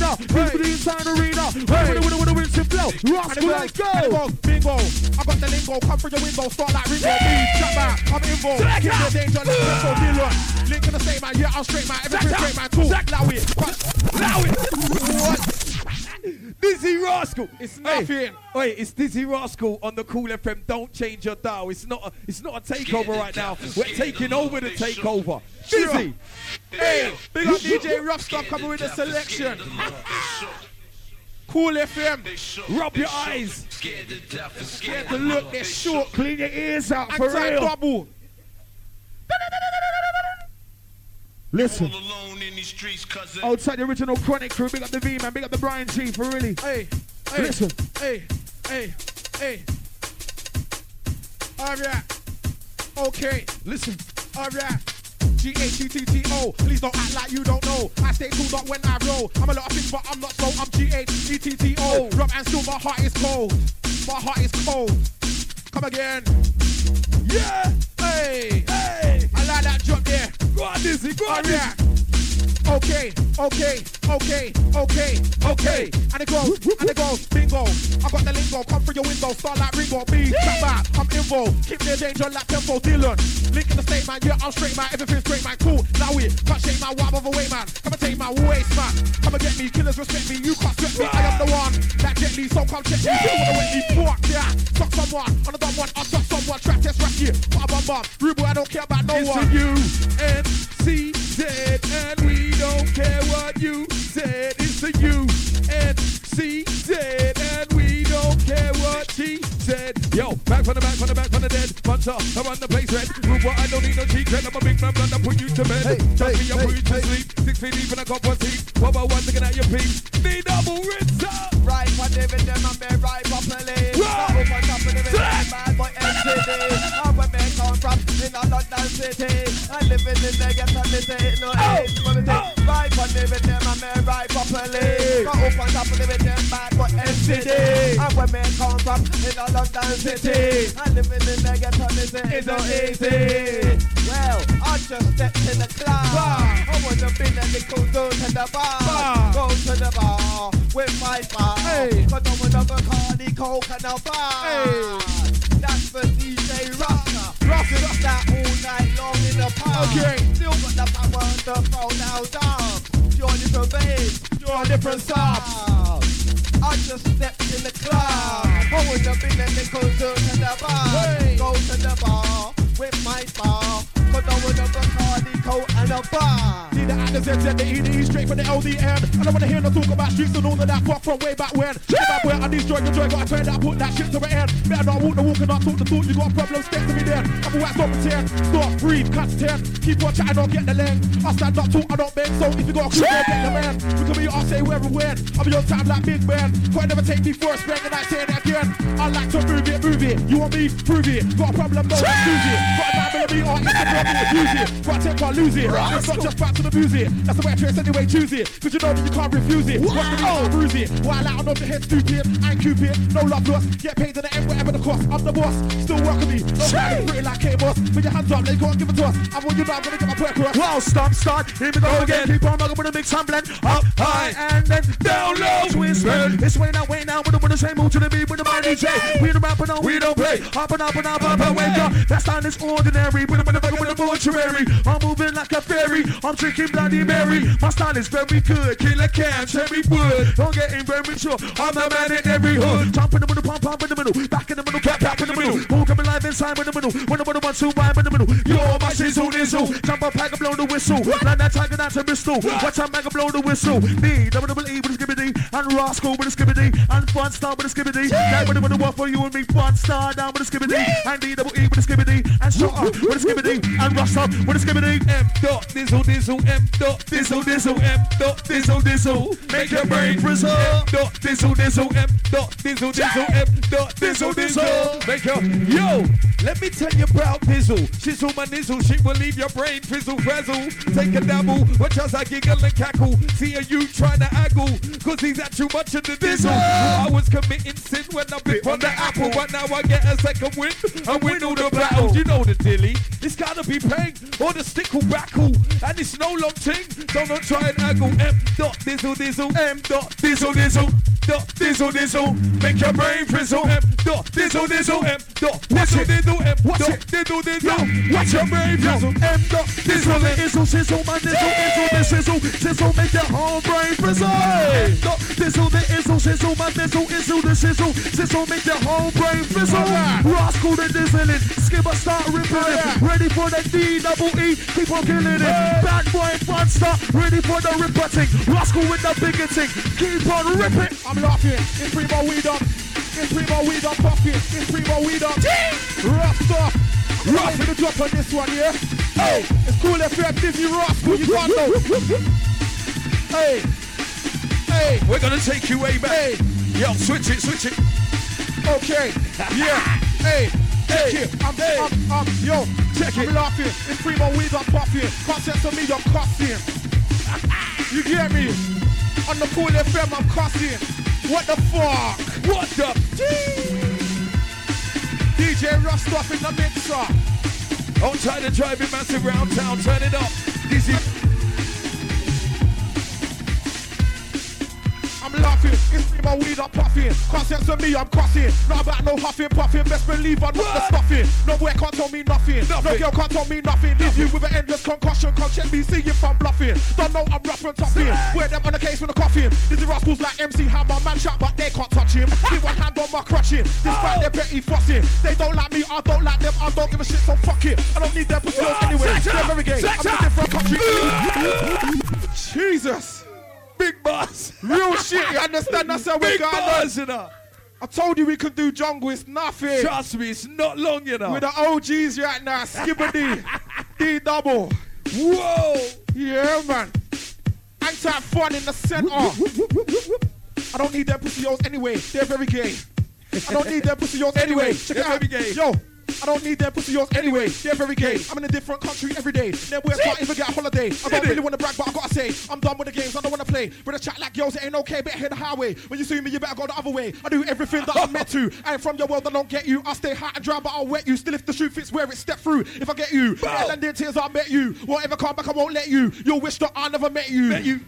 arena. Hey. The inside arena. Hey. With a rinse and flow. Rascal, let's go. Bingo. I got the lingo. Come through your window. Start like Ringo. Jump out. I'm involved. Keep the danger like Tempo Dillon. Link to the same man. Yeah, I'm straight man. Everything straight man. Cool. Allow it. Allow it. What? Dizzy Rascal. It's nothing. Wait, it's Dizzy Rascal on the Cool FM. Don't change your dial. It's not a takeover right now. We're taking over the takeover. Dizzy. Hey, big up DJ Rough Stuff coming with the selection. Cool FM. Rub your eyes. Scared to look. They're short. Clean your ears out for real. Double. Listen. Outside the original Chronic crew, big up the V man, big up the Brian G for really. Hey, listen. Hey. Alright. Okay. Listen. Alright. G-H-E-T-T-O. Please don't act like you don't know. I stay cool up when I roll. I'm a lot of things, but I'm not so. I'm G-H-E-T-T-O. Rob and still my heart is cold. My heart is cold. Come again. Yeah. Hey. I like that drop there. Go on, Dizzy. Go on, Dizzy. Okay. And it goes, bingo. I got the lingo, come through your window, start like Ringo. Me, trap out, I'm involved. Keep the danger like Tempo Dillon. Link in the state, man, yeah, I'm straight, man. Everything's straight, man, cool. Now it, can't shake my wipe of a way, man. Come and take my waist, man. Come and get me, killers respect me, you can't sweat me. I am the one that get me, so come check me. You wanna wet me, fuck, yeah. Suck someone, on the dumb one, I'll suck someone. Trap test, rap here, bum. Rude boy, I don't care about no one. It's U-N-C-Z, and we don't care what you said. It's the U-N-C-Z, and we don't care what she said. Yo, back from the dead. Puncher, I run the place red. Rude boy, I don't need no cheat. I'm a big man, blood, I put you to bed. Trust me, I put you to sleep. 6 feet deep and I got one seat. 1 by 1 looking at your peaks. The double rinser. Right, what they been them and be right properly. Not open top of the bad boy MCD. And where me come from, in a London city. And living in the ghetto, they say no age. Right, what they been them and be right properly. Not open top of the bad boy MCD. And where me come from, in a London city. And living in the ghetto, they say it's no easy. Well, I just stepped in the club. I wanna be in the cool zone to the bar. Go to the bar with my bar. Hey. Cause I wanna Bacardi, Coke and a bar. Hey. That's for DJ Rasta. Rasta that all night long in the park. Okay. Still got the power to throw down down. You're different bass, you're different sound. I just stepped in the club. I wanna be in the cool zone to the bar. Hey. Go to the bar with my bar. Cause I wanna Bacardi, Coke and a bar. See the actors said the EDE straight from the LDN. I don't wanna hear no talk about streets and all of that fuck from way back when. Way back when I destroyed the joy, gotta turn that, put that shit to the end. Better not walk the walk and not talk the talk. You got a problem, step to me then. I'm a wax, don't pretend. Stop, breathe, catch 10. Keep on chatting, don't get the length. I stand up, talk, I don't bend. So if you got a clue, don't get the man. You can be I'll say where and when. I'll be on time like Big Ben. Can't never take me first bang and I say it again. I like to move it. You want me? Prove it. Got a problem, no, let's lose it. Got a man with me, or it's a problem, use it. Got a temper, lose it. It's not just back to the music. That's the way I dress anyway, choose it. Cause you know that you can't refuse it. Watch me, I'll bruise it. While out, I'm not the head stupid. I ain't Cupid, no love lost. Get paid to the end, whatever the cost. I'm the boss, still work with me. No fighting pretty like K-Boss. Put your hands up, they can't give it to us. I want you know I'm gonna get my point across. Well, start, here we go again. Keep on rocking with a mix and blend. Up high and then down low. Twist bend. It's way now, with the same move to the beat with the man DJ. We the rapper now, we don't play. Up and wake up. That sound is ordinary. With the mortuary. I'm moving like a fairy. I'm drinking Bloody Mary. My style is very good. Killer can, cherry wood. Don't get in very sure. I'm the man in every hood. Jump in the middle, pump in the middle. Back in the middle, back in the middle. Who coming live inside in the middle? When the 1, 2, rhyme in the middle. Yo, my shizzle nizzle. Jump up, pack and blow the whistle. Like that tiger down to Bristol. Watch out, make a blow the whistle. Me, double-E with a skibbity. And Rascal with a skibbity. And Fun Star with a skibbity. That with the walk for you and me. Fun Star down with a skibbity. And D-double-E with a skibbity. And Shut Up with a skibbity. And Rust Up with a skibbity. M.Dizzle, M.Dizzle, M.Dizzle. Make your brain frizzle. M.Dizzle, M.Dizzle. Make your... Yo, let me tell you about Dizzle. Shizzle my nizzle. Shit will leave your brain frizzle frazzle. Take a dabble. Watch as I giggle and cackle. See a you trying to aggle. Cause he's at too much of the Dizzle. I was committing sin when I bit on the apple. But now I get a second win. I win all the battles. You know the dilly. It's gotta be pain or the stick will backle. And it's no long thing, so don't try and angle. M dot dizzle dizzle, M dot dizzle dizzle, dot dizzle dizzle, make your brain frizzle. M dot dizzle dizzle, M dot dizzle dizzle, M dot dizzle dizzle, watch your brain frizzle. M dot dizzle dizzle, sizzle, man dizzle, dizzle, the sizzle, sizzle, make your whole brain frizzle. M dot dizzle, the izzle, sizzle, man dizzle, izzle, the sizzle, sizzle, make your whole brain frizzle. Rascal the dizzling, skipper start ripping it, ready for the D-double-E, keep on killing it. Bad boy front start, ready for the ripper thing. Rascal with the bigger thing, keep on ripping. I'm laughing, it's primo weed up. It's primo weed up, puffing. It's primo weed up. Rough stuff. Rough to the drop on this one, yeah? Hey, it's cool if you're Disney Rascal, you can't know. Hey, hey. We're gonna take you way back. Hey. Yo, switch it, switch it. Okay, yeah. Hey, check it. Yo, check it. I'm laughing. It's primo weed up, puffing. Can't sense on me, I'm cussing. You get me? On the Cool FM, I'm cussing. What the fuck? What the? DJ Rough Stuff in the mixer. Don't try to drive it massive round town, turn it up. Dizzy. I'm laughing, it's me, my weed, I'm puffing. Can't sense on me, I'm crossing. Not about no huffing, puffing. Best believe I'm not the stuffing. No boy can't tell me nothing. No girl can't tell me nothing. Leave you with an endless concussion. Come check me, see if I'm bluffing. Don't know I'm rough and toughing. Wear them on the case with a coffin. These rascals like MC Hammer, man shot, but they can't touch him. Keep one hand on my crutching. Despite their petty fussing. They don't like me, I don't like them. I don't give a shit, so fuck it. I don't need their pussy anyway. They're very gay. I'm in a different country. Jesus. Big boss. Real shit, you understand? That's how we Big got boss, you know. I told you we could do jungle, it's nothing. Trust me, it's not long, you know. With the OGs right now, Skibbity, D-double. Whoa. Yeah, man. Anti fun in the center. I don't need their pussy yours anyway. They're very gay. I don't need their pussy yours anyway. Check it out. Very gay. Yo. I don't need their pussy yours anyway. They're very gay. I'm in a different country every day. Then we can't even get a holiday. I don't really want to brag, but I gotta say, I'm done with the games. I don't want to play. With a chat like girls, it ain't okay. Better hit the highway. When you see me, you better go the other way. I do everything that I'm meant to. I ain't from your world, I don't get you. I stay hot and dry, but I'll wet you. Still, if the shoe fits where it step through. If I get you, and then tears, I met you. Whatever come back, I won't let you. You'll wish that I never met you. Met you.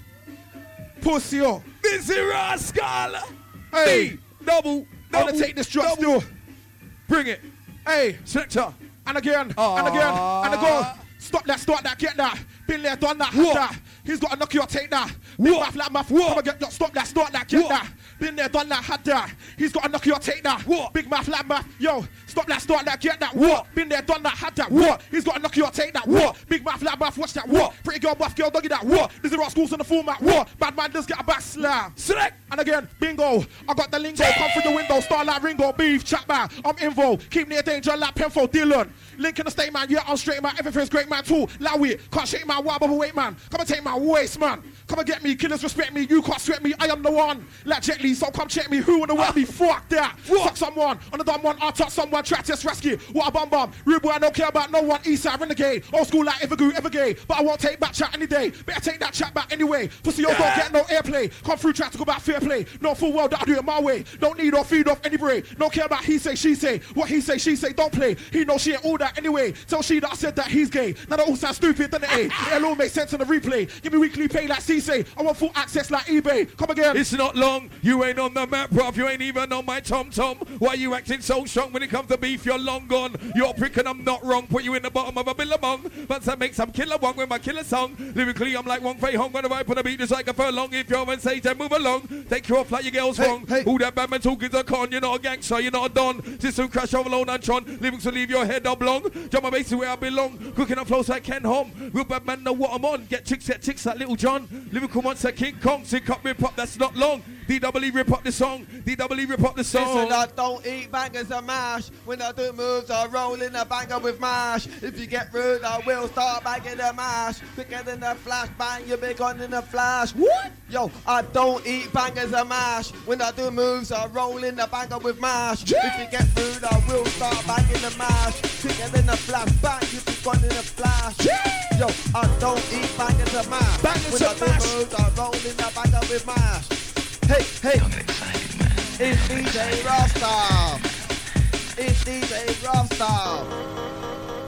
Pussy, yo. Busy rascal. Hey. Double. I'm gonna take this drop still. Bring it. Hey. Selector. And again, and again, and again. Stop that, start that, get that. Been there, done that, had that. He's got to knock you or take that. Big mouth, like mouth. Come and get, stop that, start that, get that. Been there, done that, had that. He's got to knock you or take that. Big mouth, like mouth. Yo, stop that, start that, get that. Been there, done that, had that. He's got to knock you or take that. Big mouth, like mouth, watch that. Pretty girl, buff girl, doggy that. This is rock schools on the format. Bad man does get a back slam. Select. And again, bingo. I got the lingo. Come through the window. Start like Ringo. Beef, chat man. I'm involved. Keep near danger like Penfold. Dylan. Link in the state, man. Yeah, I'm straight, man. Everything's great, man. Too. Lowy. Can't shake my wild bubble weight, man. Come and take my waist, man. Come and get me. Killers respect me. You can't sweat me. I am the one. Like Jet Li. So come check me. Who wanna wet me? Fuck that. Fuck someone. On the dumb one. I'll touch someone. Try test rescue. What a bum bum. Rude boy. I don't care about no one. Eastside Renegade. Old school like Evergoo. Evergay. But I won't take back chat any day. Better take that chat back anyway. Pussy, yo, don't get no airplay. Come through, try to go back fair play. No full well that I do it my way. Don't need or feed off any brain. Don't care about he say, she say. What he say, she say. Don't play. He knows she ain't all that anyway. Tell she that I said that he's gay. Now that all sounds stupid, doesn't it? It'll all make sense on the replay. Give me weekly pay like C say. I want full access like eBay. Come again. It's not long. You ain't on the map, bruv. You ain't even on my tom-tom. Why you acting so strong when it comes to beef? You're long gone. You're prick and I'm not wrong. Put you in the bottom of a billabong. But I make some killer one with my killer song. Lyrically, I'm like Wong Fei Hong. When I ride on the beat, just like a furlong. If you're on stage, then move along. Take you off like your girl's wrong. Who that bad man talking to con? You're not a gangster, you're not a don. Just to crash over alone and Tron. Lyrics will leave your head oblong. Jump my base to where I belong. Cooking up flows like Ken Hom. Real bad man know what I'm on. Get chicks like Little John. Lyrical monster King Kong. Sick up, rip up, that's not long. D-double-E rip up the song. D-double-E rip up the song. Listen, I don't eat bangers and mash. When I do moves, I roll in a banger with mash. If you get rude, I will start banging the mash. Quicker than a flash, bang, you'll be gone in a flash. What? Yo, I don't eat bangers and mash. When I do moves, I roll in a banger with mash. If you get rude, I will start banging the mash. Quicker than a flash, bang, you'll be gone in a flash. Yo, I don't eat bangers and mash. When I do moves, I roll in a banger with mash. Hey, hey, excited, man. It's DJ Rasta. It's DJ Rasta.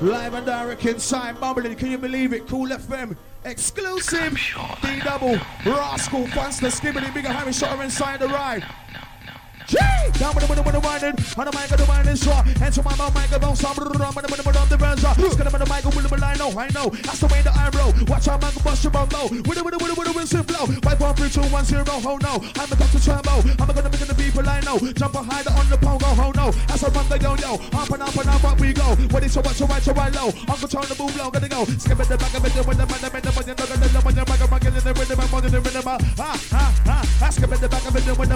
Live and direct inside Bubbling. Can you believe it? Cool FM. Exclusive. D-double. Rascal. Funster. Skibbity. Bigger Harry Shutter inside the ride. Down with the winding, on the mic of the winding straw. Enter my mouth, microphone, some of the brands are. It's gonna be the mic with the line, I know. That's the way that I roll. Watch out, man, bust your bum low. With the winsome flow. 5, 4, 3, 2, 1, 0, oh no. I'm a Dr. Turbo. I'm gonna make the people I know. Jump and hide on the pongo, oh no. That's a run the yo-yo. Up and up we go. What is so much, so right low. Uncle Tone the boom low, gonna go. Skip at the back of it, when the man, skip at the back of it, when the man, skip at the back of it, when the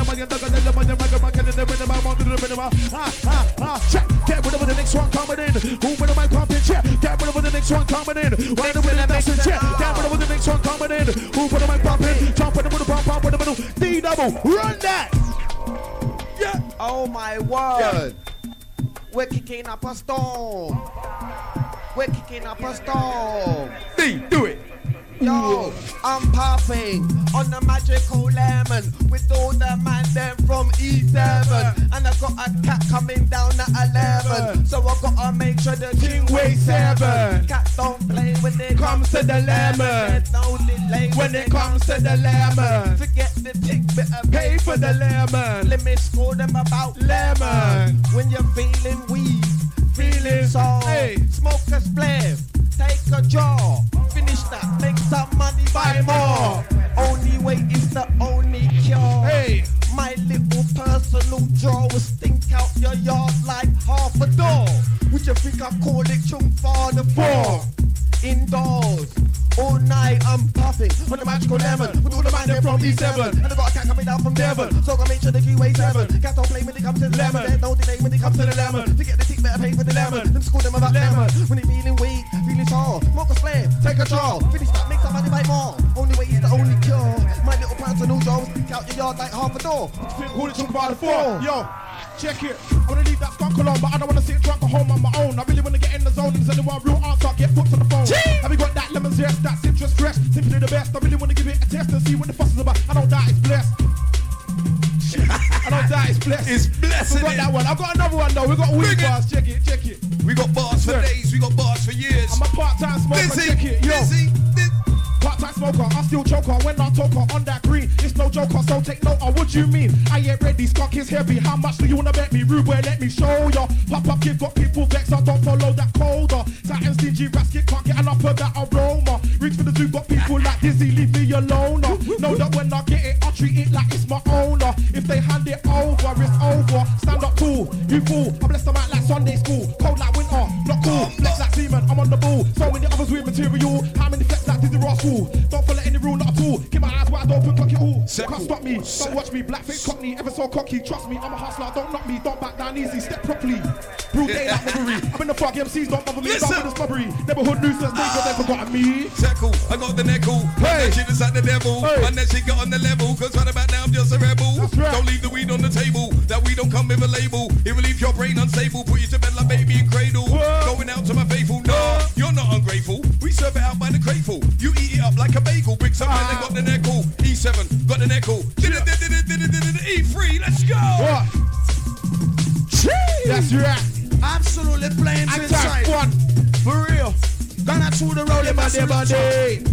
check, get rid of the next one coming in. Who with the mic pumping? Check, get rid of the next one coming in. Right with the dancing check, get rid of the next one coming in. Who with the mic pumping? Jump in the middle, pump with the middle. D-double, run that. Yeah. Oh my word. Yeah. We're kicking up a storm. We're kicking up a storm. D, do it. Yo, I'm puffing on the magical lemon with all the man them from E7. And I got a cat coming down at 11. So I gotta make sure the king weighs 7. Cat don't play when it comes to the lemon. There's no delay when it comes to the lemon. Forget the tick, better pay for the lemon. Let me score them about lemon. When you're feeling weed, feeling so, hey. Smoke a spliff, take a jaw. Finish that, make some money, buy more. Only way is the only cure. Hey, my little personal draw will stink out your yard like half a door. Would you think I call it chung for the 4? Indoors, all night I'm puffing on the magical lemon with all the man there from E7. And I got a cat coming down from Devon, so I gotta make sure the key weighs 7. Cats don't play when it comes to the lemon. There's no delay when it comes to the lemon. To get the tick, better pay for the lemon. Them school them about lemon. When it feeling weak, feeling sore, smoke a slave, take a draw. Finish that, make some money, buy more. Only way is the only cure. My little personal Joe, stick out your yard like half a door. Call it chung for the 4. Yo. Check it. I wanna leave that skunk alone, but I don't wanna sit drunk at home on my own. I really wanna get in the zone. There's only one real answer. Get put to the phone. Have you got that lemon zest, that citrus fresh? Simply the best. I really wanna give it a test and see what the fuss is about. I don't doubt it's blessed. I don't doubt it's blessed. It's blessed. We got that one. I've got another one though. We got weed bars. Check it. Check it. We got bars for days. We got bars for years. I'm a part-time smoker. Busy. Check it. Yo. Busy. Part-time smoker, I still choker when I talker on that green. It's no joker, so take note of what you mean. I ain't ready, skunk is heavy. How much do you wanna bet me? Rude boy, let me show ya. Pop-up kid got people vexed, I don't follow that colder. Satin stingy rascal can't get enough of that aroma. Reach for the zoo, got people like Dizzy, leave me alone. Know that when I get it, I treat it like it's my owner. If they hand it over, it's over. Stand up tall, you fool. I bless them out like Sunday school. Cold like winter, not cool. Flex like semen, I'm on the ball. So many others with material. How many flex like Dizzy Rascal? Don't follow any rule, not at all. Keep my eyes wide open, cock it all. Can't stop me, don't watch me. Blackface cockney, ever so cocky. Trust me, I'm a hustler, don't knock me. Don't back down easy, step properly. Broad day like robbery. I'm in the fog, MCs don't bother me. Don't with the snobbery. Neighborhood nuisance, they got they forgotten me. Tackle, I got the neckle. Hey, she just like the devil. Hey. And then she got on the level. Cause right about now I'm just a rebel. Right. Don't leave the weed on the table. That weed don't come with a label. It will leave your brain unstable. Put you to bed like baby in cradle. Whoa. Going out to my faithful. No, you're not ungrateful. We serve it out by the grateful. You eat it up like a bagel. Bricks up and they got the neckle. E7, got the neckle. E3, let's go. What? That's right. Absolutely flames inside. One. For real. Gonna through the road in my day.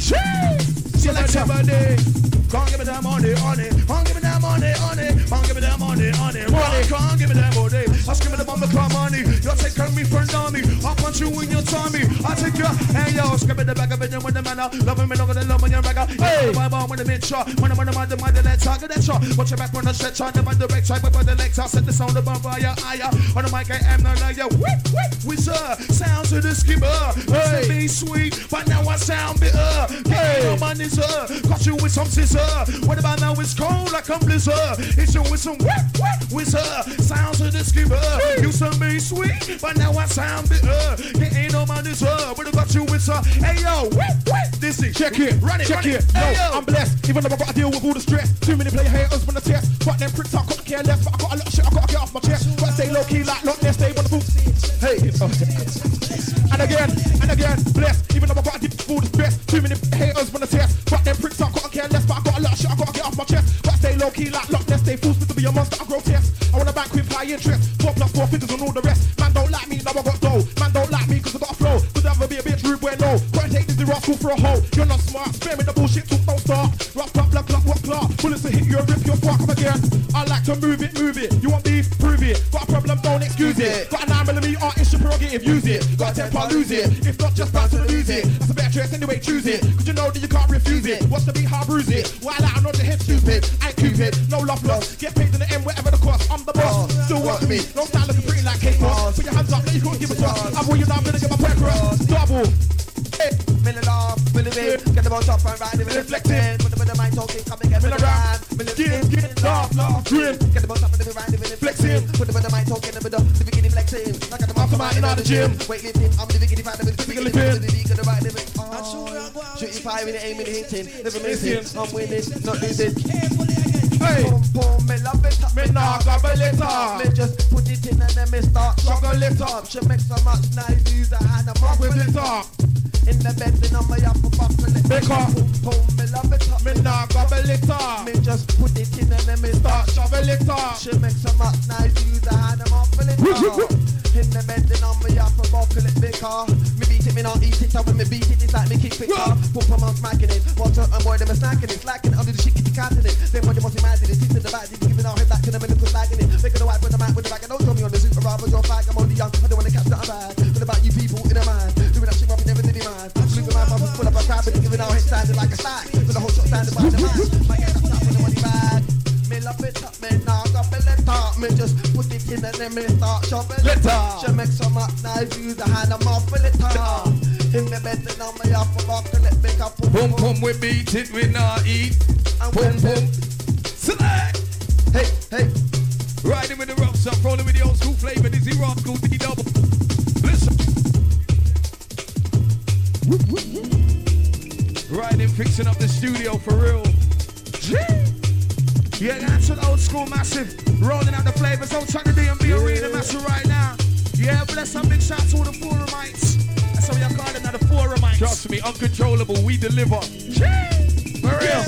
Selector. Can't give me that money on it. Can't give me that money on it. Can't give me that money on it. Can't give me that money. I'll give me the bumper car money. You're taking me for a dummy. I'll punch you in your tummy. I'll take you. Hey yo, skip it the back of it with the man out. Loving me, look at the love on your ragga. Hey, my bomb with the mid shot. When I'm on the mind, let's target that shot. Watch your back on the stretch on the direct side, but by the legs, I'll set the sound of bumper higher. On the mic, I am not like you. We sir, sounds of the skipper. Hey, be sweet, but now I sound bitter. Hey, no money, sir. Got you with some scissor. What about now? It's cold like a blizzard. It's you with some whizzer. Sounds of the skipper. Used to be sweet, but now I sound bitter. It ain't no money, sir. But I got you with some. Hey yo, this is check it, run it, check run it. Hey, no, I'm blessed. Even though I gotta deal with all the stress. Too many player haters when I test. But them pricks I couldn't care less. But I got a lot of shit I gotta get off my chest. Gotta stay low key like Loch Ness. Stay on the boots. Hey, and again, blessed. Even though I gotta deal with all the stress. Too many haters when I test. But them pricks I couldn't care less. But I got a lot of shit I gotta get off my chest. Gotta stay low key like Loch Ness. Stay fools to be a monster. I grotesque. I wanna bank with high interest. 4 + 4 figures on all the rest. Man don't like me, now I got dough. Man don't like me. for a hoe. You're not smart. Spare me the bullshit, talk, don't start. Rock, clap, black, clap, what clap. Bullets to hit you, rip your fuck up again. I like to move it, move it. You want beef, prove it. Got a problem, don't excuse it. Got a 9mm art, it's your prerogative, use it. Got a temper, lose it. If not, just bounce to the music. That's a better choice anyway, choose it. Cause you know that you can't refuse it. Watch the beat, hard bruise it. While out, I'm not the head stupid. I ain't Cupid, no love lost. Get paid to the end, whatever the cost. I'm the boss, still work for me. No style looking pretty like cake boss. Put your hands up, now you couldn't give a fuck. I'm you now, I'm gonna get my point across. Double. Million off, million in. Get the boat up and ride it, reflecting. Put the mind talking, come and get million around. Million get laugh, grin. Get the boat up and ride it, flexing. Put the mind talking, the beginning flexing. Like at the mastermind in the gym. Weightlifting, I'm the beginning fan of it. Physically fit. The right of it. Shooting fire with the aim and hitting. Never missing. I'm winning, not losing. Hey, boom, me love it up, me nah gobble it up. Me just put it in and then me start juggle it up. She make so much nice use her hand and mop with it up. In the bed, then I'm up for buckle it. Make up, boom, me love it up, me nah gobble it up. Me just put it in and then me start shovel it up. She make so much nice use her hand and mop with it up. In the bed, then I'm up for buckle it. Make up, me beat it, me not eat it. So when me beat it, it's like me keep it up. Pump them on smacking it. Watch out and boy, them a snacking it. Slacking it, under the shit, keep it canting it. Then when you must imagine it, sit to the back, you giving our head back to the middle, slagging it. Making the wipe with the mat with the back, and don't tell me on the super rather your flag. I'm only young, I don't wanna catch that bag. What about you people in a man? Doing that shit, up, never did it, man. Look at my mouth, full up a crab, and giving our head standing like a stack. With the whole shot standing by the man. Might get up with the money bag. Me love it up, me now got me let up. Me just put it in and then me start shoveling it up. She make so much nice use the hand, I'm off with it up. In the bed, then I'm off for buckle it, make up. Boom, boom, we beat it, we not eat. Boom, boom. Select! Hey, hey. Riding with the rough stuff, rolling with the old school flavor, this is rock school, D double. Listen. Riding, fixing up the studio for real. Yeah, that's an old school massive. Rolling out the flavors, don't try to DMV arena massive right now. Yeah, bless up, big shout to all the forumites. That's how we call them now, the forumites. Trust me, uncontrollable, we deliver. For real.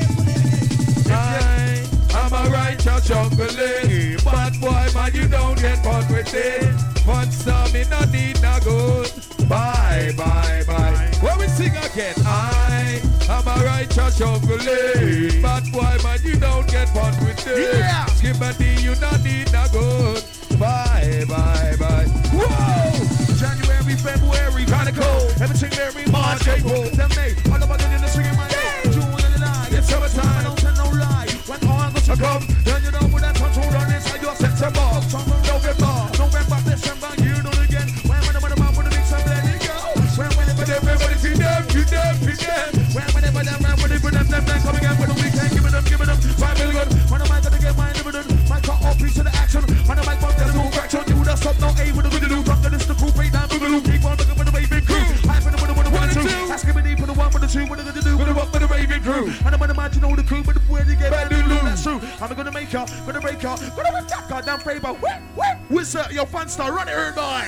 I'm a righteous juggling. Bad boy, man, you don't get fun with it. Fun stuff, me no need no good. Bye, bye, bye. When we sing again, I'm a righteous juggling. Bad boy, man, you don't get fun with it. Yeah. Skip a D, you no need no good. Bye, bye, bye. Whoa! January, February, kinda cold. Everything very March, April, then May. All about it in the swing in my head. June and July, it's summertime. I don't tell no lie. When August will come, then you know when that touch hold on inside your September, October, November, December, you know it again. When the man with the big sun, let it go. When everybody see them, you them, you them. Whenever them, come again for the weekend, give it them, 5 million. When am I gonna get my dividend? My cut off piece of the action. When am I going to do action? You would have stopped no A with the boogaloo. Drop the list, the crew, break down, boogaloo. Keep on looking for the raving crew. I for the 1 and 2. Ask me deep for the 1 for the 2. What are they gonna do? Gonna walk for the raving crew. And I'm gonna imagine all the crew, but where they get back to do. That's true. I'm gonna make her, gonna break her, gonna whip that goddamn favor. Whistle, your fan star, run it, her boy.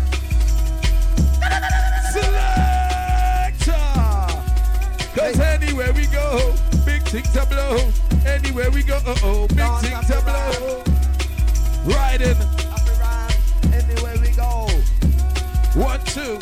Selector! Cause anywhere we go, big things to blow. Anywhere we go, big things to blow. Riding. Anywhere we go. 1, 2.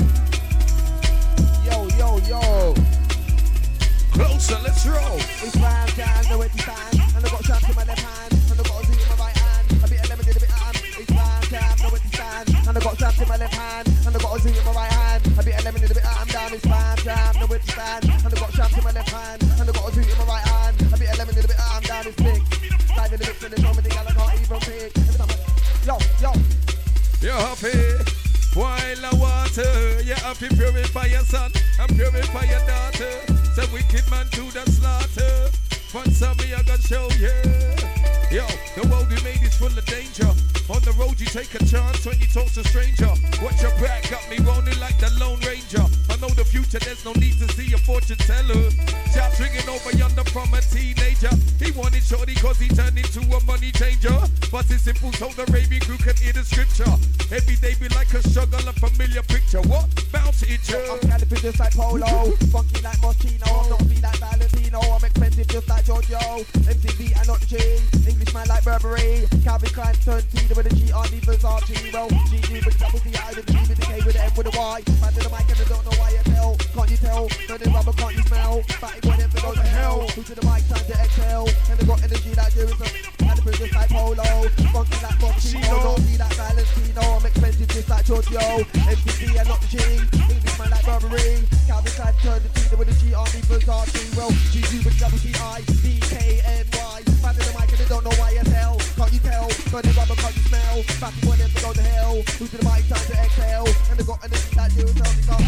Yo. Closer, let's roll. It's fine, time, know where to stand. And I got shots in my left hand, and I got a Z in my right hand. A bit of lemon, a bit of it's fine, time, know where to stand. And I got shots in my left hand, and I got a Z in my right hand. A bit of lemon, a bit down. It's fine, time, know where to stand. And I got shots in my left hand, and I got a Z in my right hand. A bit of lemon, a bit down. It's big. Dive in the mix, and there's something I can't even pick. Yo. You're happy. While the water, you have to purify your son and purify your daughter. Some wicked man to the slaughter. But some me I gonna show you. Yo, the world we made is full of danger. On the road you take a chance when you talk to a stranger. Watch your back, got me rolling like the Lone Ranger. I know the future, there's no need to see a fortune teller. Shots ringing over yonder from a teenager. He wanted shorty cause he turned into a money changer. But it's simple so the raving crew can hear the scripture. Every day be like a struggle, a familiar picture. What? Bounce it, I'm galloping just like Polo. Funky like Moschino. I'm not be like Valentino. I'm expensive just like Giorgio. MTV and not the G. Englishman like Burberry. Calvin Klein turned T with a G on the Versace. Well, G with double C, I with the G with the K with the M with the Y. Man to the mic and I don't know why you tell. Can't you tell? Burning rubber, can't you smell? Batty boy, them to go to hell. Who to the mic, time to exhale. And they got energy like Jerusalem. And the business like Polo. Funky like Moschino. Don't see that silence, Tino. I'm expensive just like Giorgio. MTV and not the G. Englishman like Burberry. Calvin Klein turned the T with a G on the Versace. Well, G with double C, I, D, K, N, Y. Man to the mic and they don't know why you tell. Can't you tell? Burning rubber, can't you smell? Batty boy, them to go to hell. Who to the mic, time to exhale. And they got energy like Jerusalem.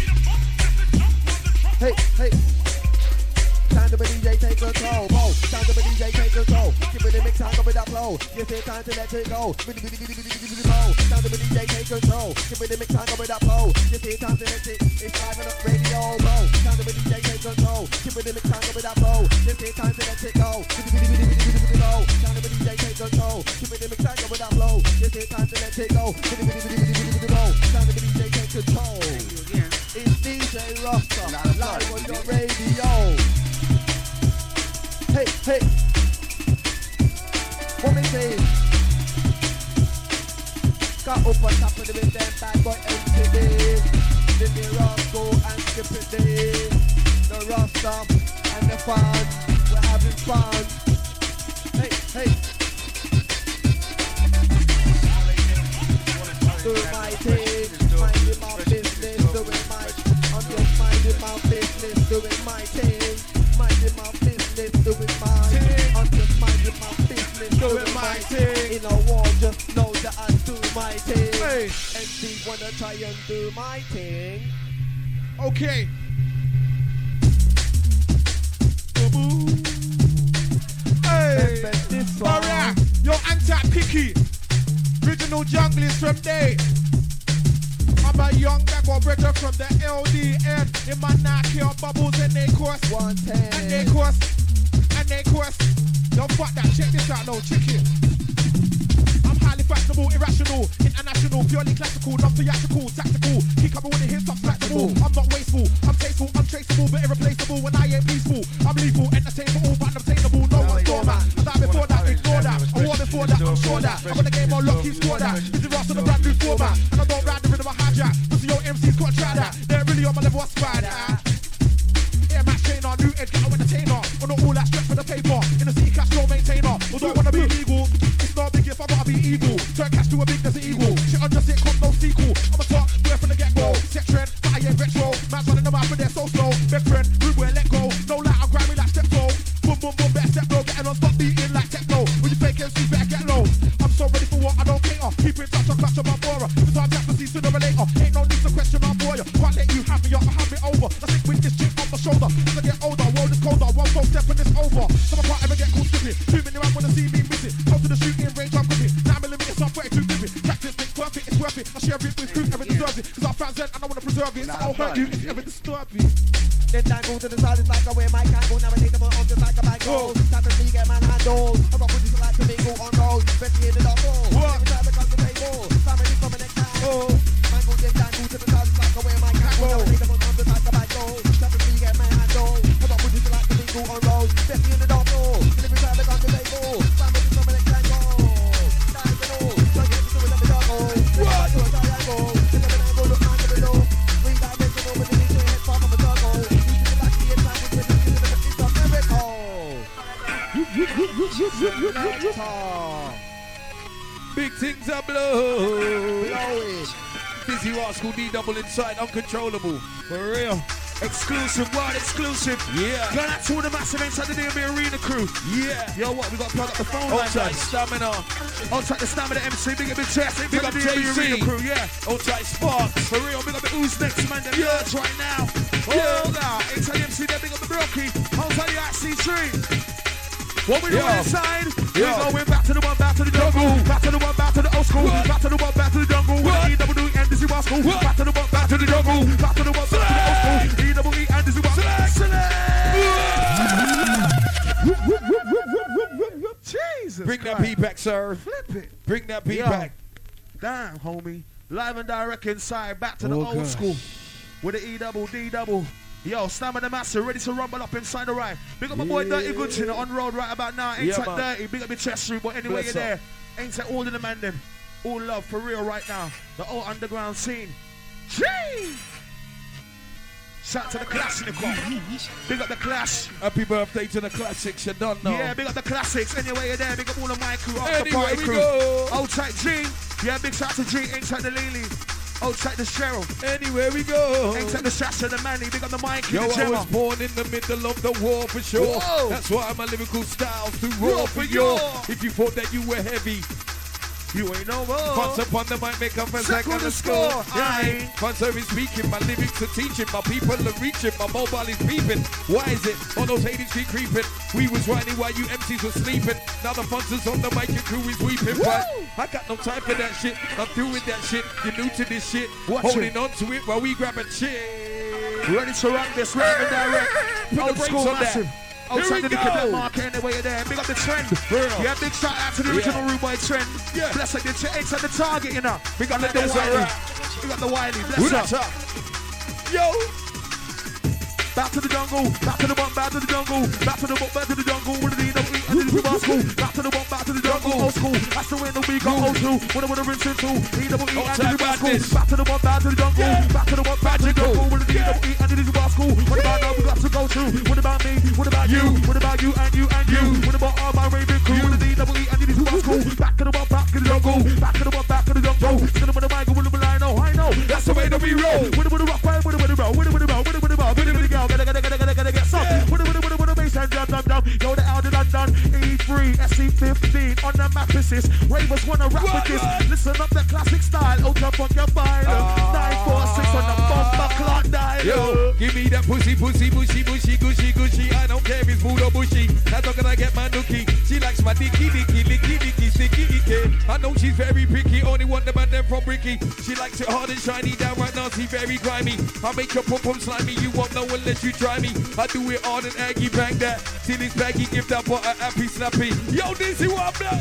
Hey, hey. Time to be DJ, take control. Mo, time to be DJ, take control. Give me the mix, time to be that flow. Yes, it's time to let it go. Time to be DJ, take control. Give me the mix, time to be that flow. Yes, it's time to let it. It's live on the radio. Mo, time to be DJ, take control. Give me the mix, time to be that flow. Yes, it's time to let it go. Time to be DJ, take control. Give me the mix, time to be that flow. Yes, it's time to let it go. Time to be DJ, take control. It's DJ Rasta, live on your radio. Hey, hey. What me say? Got up on top of the with them bad boy MCD. Then the Roscoe and Skippy D. The Rasta and the fans, we're having fun. Hey, hey. Doing my thing, minding my business, doing my. I'm just minding my business, doing my thing, minding my business, doing my thing. I'm just minding my business, doing my thing. In a war, just know that I do my thing. Hey. MC wanna try and do my thing. Okay. Hey. This one. Alright. Yo, anti-picky. Original junglist from day. I'm a young guy got brother from the LDN. In my knock your bubbles and they course. 110. And they course. And they course. Don't fuck that. Check this out now. Check it. I'm highly fashionable, irrational, international, purely classical, not theatrical, tactical. Kick up with the hits, I'm flexible. I'm not wasteful, I'm tasteful, untraceable, but irreplaceable when I ain't peaceful. I'm lethal, entertainable, but unobtainable. No one's doormat. I died before that, ignore that. I war before that, I'm sure that. I'm on the game on lock, keep score that. Busy Ross on the brand new format. And I don't ride the rhythm of hijack. Pussy your MCs can't try that. They're really on my level, I spy that. Air Max trainer, new edge, get a entertainer. On all that stress for the paper. In the city cash flow maintainer. Although I wanna be legal, it's not big if I gotta be evil. Turn cash to a big as an eagle. Shit on just it, come no sequel. I'm a talk, where from the get-go. Set trend, but I ain't retro. Man's running them out, but they're so slow. Big friend, rude boy, let go. No light, I'm grimy like step go. Boom, boom, boom, better step low. Getting on, stop beating like techno. When you fake MC, better get low. I'm so ready for what I don't cater. Keep in touch, I'll clutch on my bora. Cause I'm back to see sooner or later. Ain't no need to question our boy. Can't let you have me up, I have it over. I stick with this chick on my shoulder. As I get older, world is colder. One phone step and it's over. So I can't ever get cool skipping. 2 minutes around wanna see me miss it. Go to the shooting range, I'm gripping. 9mm, I'm 42 gripping. Practice makes perfect, it's worth it. I share it with who ever deserves it. Cause our fans and I wanna preserve it. So I'll hurt you if you ever disturb me. Then dangle to the side, it's like I wear my kangle. Now I take them on just like a mango. Time to me get manhandled. I got bodies like to mingle on road. Especially in the double. Every time I come to table. Family from the next angle. Mangle, then dangle to the side, it's like I wear my kangle. Now I take them on just like a mango. Time to me get manhandled. I got bodies like to mingle on road. Especially in the double. Every time I come to table. Family from the next angle. Diagonal. Try to get to another double. What? To a triangle. Take up an angle, look man to the door. 3-dimensional with the DJ head far from a circle. Big things are blowing. Dizzy Rascal, D-double inside, uncontrollable. For real. Exclusive, world exclusive. Yeah. Go out to all the massive inside the DMB Arena crew. Yeah. Yo, what? We got to plug up the phone line. Outside Stamina. Outside the Stamina MC. Big up the chest. Big up the DMB Arena crew. Yeah. Outside Sparks. For real. Big up the Who's Next Man. Them yeah. Right now. Oh, now. Inside the MC. There. Big up the Brookie. Outside the IC3. What we doing inside? We're going back to the one, back to the jungle. Back to the one, back to the old school. Back to the one, back to the jungle. E-double-E and Dizzy Rascal. Back to the one, back to the jungle. Back to the one, back to the old school. E-double-E and Dizzy Rascal. Jesus Bring that beat back, sir. Flip it. Bring that beat back. Damn, homie. Live and direct inside. Back to the old school. With the E-double, D-double. Yo, Stamina Master, ready to rumble up inside the ride. Big up my boy Dirty Goodchin on road right about now. Ain't that dirty, big up your chest room, but anyway you're there. Ain't that all in the man them. All love for real right now. The whole underground scene. Gee! Shout to the classic. Big up the Clash. Happy birthday to the classics, you don't know. Yeah, big up the classics. Anyway you're there, big up all of my crew, Anyway, the party we crew. go. Old tight G. Yeah, big shout to G, ain't tight the Lily. Old tight the Cheryl. Anywhere we go. Ain't tight the Shasta, the Manny, big up the Mike. Yo, the I was born in the middle of the war for sure. Whoa. That's why my lyrical style's too raw for you. If you thought that you were heavy, you ain't no more. Once upon the mic, make up a Second second the the score. score. Aye. Fun service speaking, my lyrics are teaching, my people are reaching, my mobile is beeping. Why is it all those haters keep creeping? We was riding while you MCs were sleeping. Now the funds is on the mic, your crew is weeping. But I got no time for that shit. I'm through with that shit. You're new to this shit. Holding on to it while we grabbing shit. Ready to rock this, ready to direct. Put Old the brakes school on that. massive. Outside the cadet market anyway you're there. Big up the trend. Yeah, big shout out to the original Rude Boy trend. Yeah. Bless up the inside the target, you know. Big up the Wiley. desert. Big up the Wiley. Bless up. Yo. Back to the jungle, back to the bump, back to the jungle, back to the bump, back to the jungle. What do you know? I need to be school. Back to the bump, back to the jungle, old school. That's the way that we go old school. What I rinse into? E double E and the school. Back to the bump, back to the jungle, back to the bump, back to the jungle. What do you know? E and the school. What about now? We got to go through. What about me? What about you? What about you and you and you? What about all my raving crew? What do you double E and the school? Back to the bump, back to the jungle, back to the bump, back to the jungle. Still with the mic, with the line, I know. That's the way that we roll. With the rock, with the roll, with the roll, with the roll, with the go. Gotta get some. With the bass and drum. Yo, the out of London. E3, SC15 on the map assist. Ravers wanna rap with this. Listen up, the classic style. Out up on your file. 946 on the bumper clock dial. Yo, give me that pussy, bushy, gushy. I don't care if it's mood or bushy. That's not gonna get my nookie. She likes my dicky, sticky, icky. I know she's very picky. Only want the man them from Ricky. She likes it hard and shiny. Down right now, she very grimy. I make your pum slimy. You won't know unless you try me. I do it hard and Aggie bang that. Till it's baggy, give that boy a happy snappy. Yo, this is what I'm doing.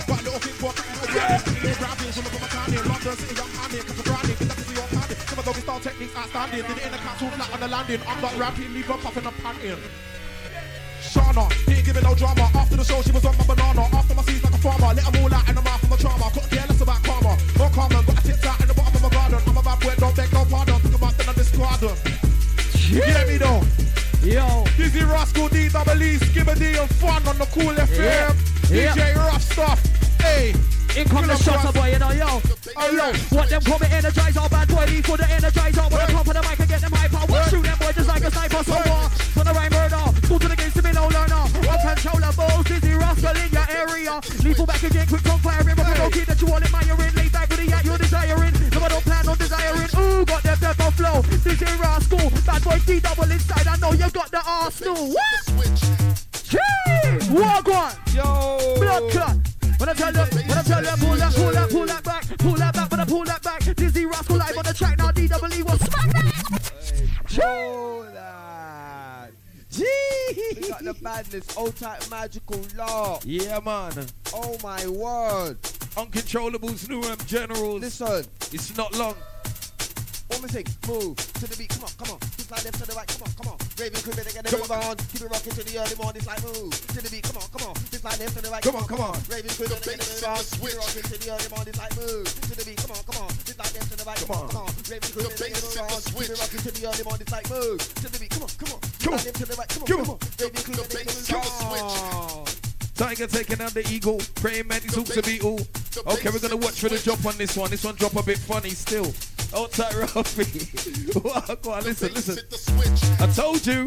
Some of those style techniques outstanding. Did it in the council flat on the landing. I'm not rapping, leave her puffing and panting. Shana, he ain't giving no drama. After the show, she was on my banana. After my seeds like a farmer, let them all out in the mouth of my trauma. Couldn't care less about karma. No karma, got a tits out in the bottom of my garden. I'm a bad boy, don't beg no pardon. Think about then I discard them. You hear me though? Yo, Dizzy Rascal, D-double-E, Skibba-D and Fun on the Cool FM. DJ Rough Stuff. Hey. in come the shotter boy, you know, yo. Oh, yo. What them call me energizer, bad boy, leave for the energizer. When I come on the mic and get them hyper. What shoot them boy just like a sniper, so what? Gonna rhyme murder, school to the games to be no learner. Uncontrollable, Dizzy Rascal in your area. Lethal back again, quick tongue firing. But no kid that you all admiring. Lay back with the yak you're desiring. No, I don't plan on desiring. Ooh, got them pepper flow. Dizzy Rascal, bad boy D-double inside. I know you got the Arsenal. What? Jeez, walk on. Yo. Blood clot. When I tell them, pull that back, when I pull that back. Dizzy Rascal live on the track now. D-double-E was smack that. Hold on. Gee. We got the badness, old type magical law. Yeah, man. Oh my word. Uncontrollables, New Ram Generals. Listen. It's not long. One more thing, move to the beat, come on. Just like left to the right, come on. Raven crew better get the move on. Keep it rocking to the early morning, it's like move to the beat, come on. Just like left to the right, come on. Raven crew better get the move on. Keep it rocking to the early morning, it's like move to the beat, come on. Just like left to the right, come on. Raven crew better get the move on. Keep it rocking to the early morning, it's like move to the beat, come on. Just like left to the right, come on. Raven crew better get the move on. Tiger taking out the eagle, praying man he's hooks to be all. Okay, we're gonna watch for the drop on this one. This one drop a bit funny still. Oh, tight Ruffy. Go on, listen. I told you.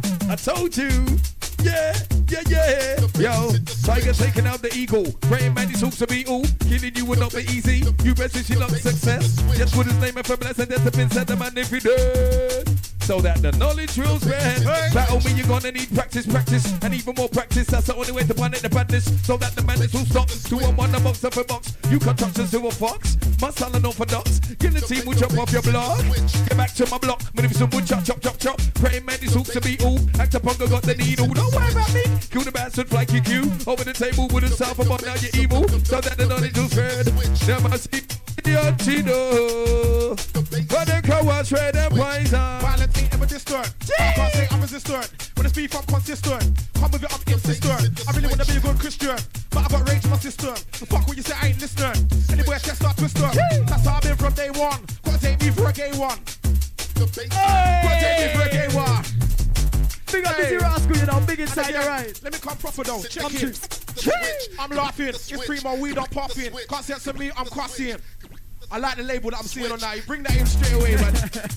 Yeah. Yo, Tiger taking out the eagle, praying man he's hooks to be all. Killing you would not be easy. You best wish you not success. Just put his name in for blessing. That's the pin set the man if you did. So that the knowledge will spread. Battle me, you're gonna need practice, and even more practice. That's the only way to planet the badness. So that the madness will stop. 2-on-1, a box up a box. You contractors who are fox. Muscle and orthodox. Get the team will chop off your block. Get back to my block. Move some wood, chop. Praying man, these hooks to be all. Act up hunger, got the needle. Don't worry about me. Kill the bastard, fly QQ. Over the table with a self about now you're evil. So that the knowledge will spread. There must be the antidote. For the cowards, red and poison. Violence ain't ever distort. I can't say I'm resistant. When it's beef, I'm consistent. Come with it, I'm insistent. I really wanna be a good Christian, but I got rage in my system. So fuck what you say, I ain't listening. Anywhere, chest start twisting. That's how I've been from day one. Gotta take me for a gay one. Gotta take me for a gay one. Big up Busy Rascal, you know, big inside your right. Let me come proper though, check it. I'm laughing, it's free, my weed, I'm puffing. Can't sense me, I'm crossing. I like the label that I'm seeing on that. You bring that in straight away, man.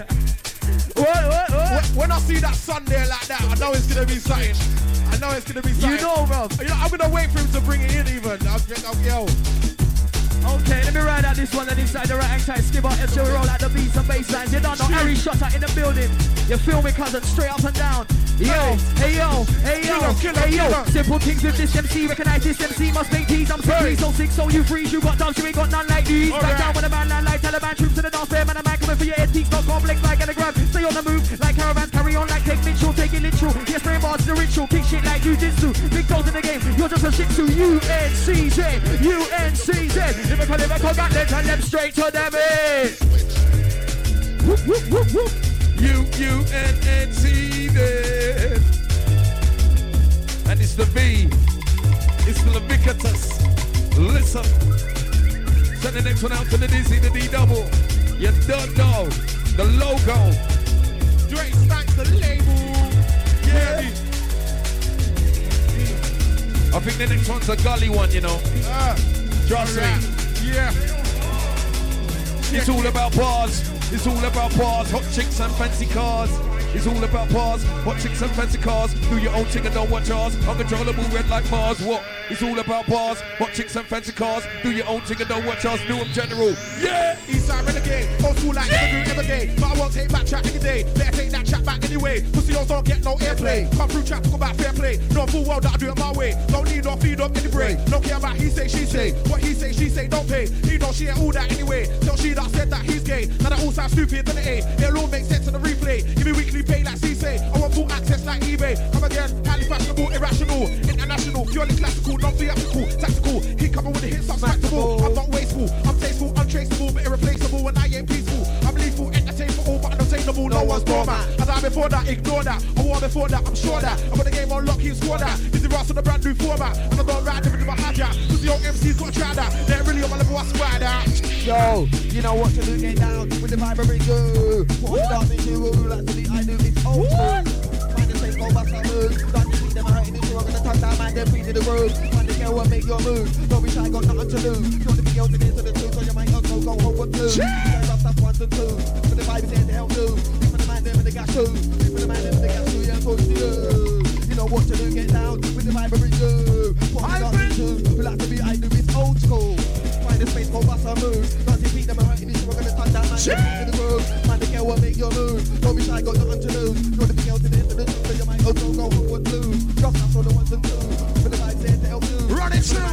What? When I see that sun there like that, I know it's gonna be something. I know it's gonna be something. You know, bro. You know, I'm gonna wait for him to bring it in even. Yo. Okay, let me ride out this one and inside the right hand side. Skip out and roll out the beats and bass lines. You don't know Harry Shutter in the building. You feel me, cousin, straight up and down. Yo, hey yo, hey yo, hey yo. Simple things with this MC. Recognize this MC must make these. I'm so free, so sick, so you freeze. You got dubs, you ain't got none like these. Back down with a man land like Taliban troops to the dance fair. Man, a man coming for your head, teeth, not complex like a grab. Stay on the move like caravans, carry on like take Mitchell, take it literal. Yes, spraying bars the ritual, kick shit like jujitsu. Big goals in the game, you're just a shit to UNCZ. Lyrical got them, turn them straight to them head. Whoop, whoop, whoop, whoop. UNNC then. And it's the V. It's the Levicatus. Listen. Send the next one out to the Dizzy, the D double. You don't know. The logo. Drake stacks the label. Yeah. I think the next one's a gully one, you know. Trust me. Yeah. It's all about bars. It's all about bars. Hot chicks and fancy cars. It's all about bars. Hot chicks and fancy cars. Do your own thing and don't watch ours. Uncontrollable red like Mars. What? It's all about bars. Hot chicks and fancy cars. Do your own thing and don't watch ours. New and general. Yeah. Eastside renegade. Old school like every day. But I won't take back chat any day. Better take that chat back anyway. Pussy don't get no airplay. Come through chat, talk about fair play. No full world that I do it my way. Don't need no feed up any break. Don't care about he say, she say. What he say, she say, don't pay. He know she ain't all that anyway. Tell she that said that he's gay. Now that all sounds stupid, doesn't it? It'll all make sense in the replay. Give me weekly pay like C say. I want full access like eBay. Come again, highly fashionable, irrational, international, purely classical, non theatrical, tactical. He coming with the hits, I'm spectacle. I'm not wasteful, I'm tasteful, untraceable, but irreplaceable. And I ain't peaceful. I'm lethal, entertainable, but unattainable. No one's more man. I died before that, ignore that. I war before that, I'm sure that. I got the game on lock, he scored that. Busy Ross on a brand new format. And I don't ride them with my hijack. Cause the old MC's got to try that. They're really on my level, I swear that. Yo, you know what to do, get down with the vibe of Ringo. What I'm starting to do, like to the I do, it's old school. Find the same go back and move. Don't you think them are hurting this rock and the top down, man, they're free to the road. Find the girl, what make your move. Don't be shy, got nothing to lose. You want to be able to get to the truth, so you might not go home with two. That's 1 and 2. For the vibe is there to help you. For the man, them and the gas too. For the man, them and the gas too, yeah, push to you. You know what to do, get down with the vibe of Ringo. What I'm starting to do, we like to be I do, it's old school. Find the space, go bust and move. Don't you think them are hurting this rock and the top down, man, they're free to the road. Find the girl, what make your move. Don't be shy, got nothing to lose. You want to be able to get to the truth, so you might go home with blue. Just that's all the 1 and 2. For the vibe there to help you. Run it through.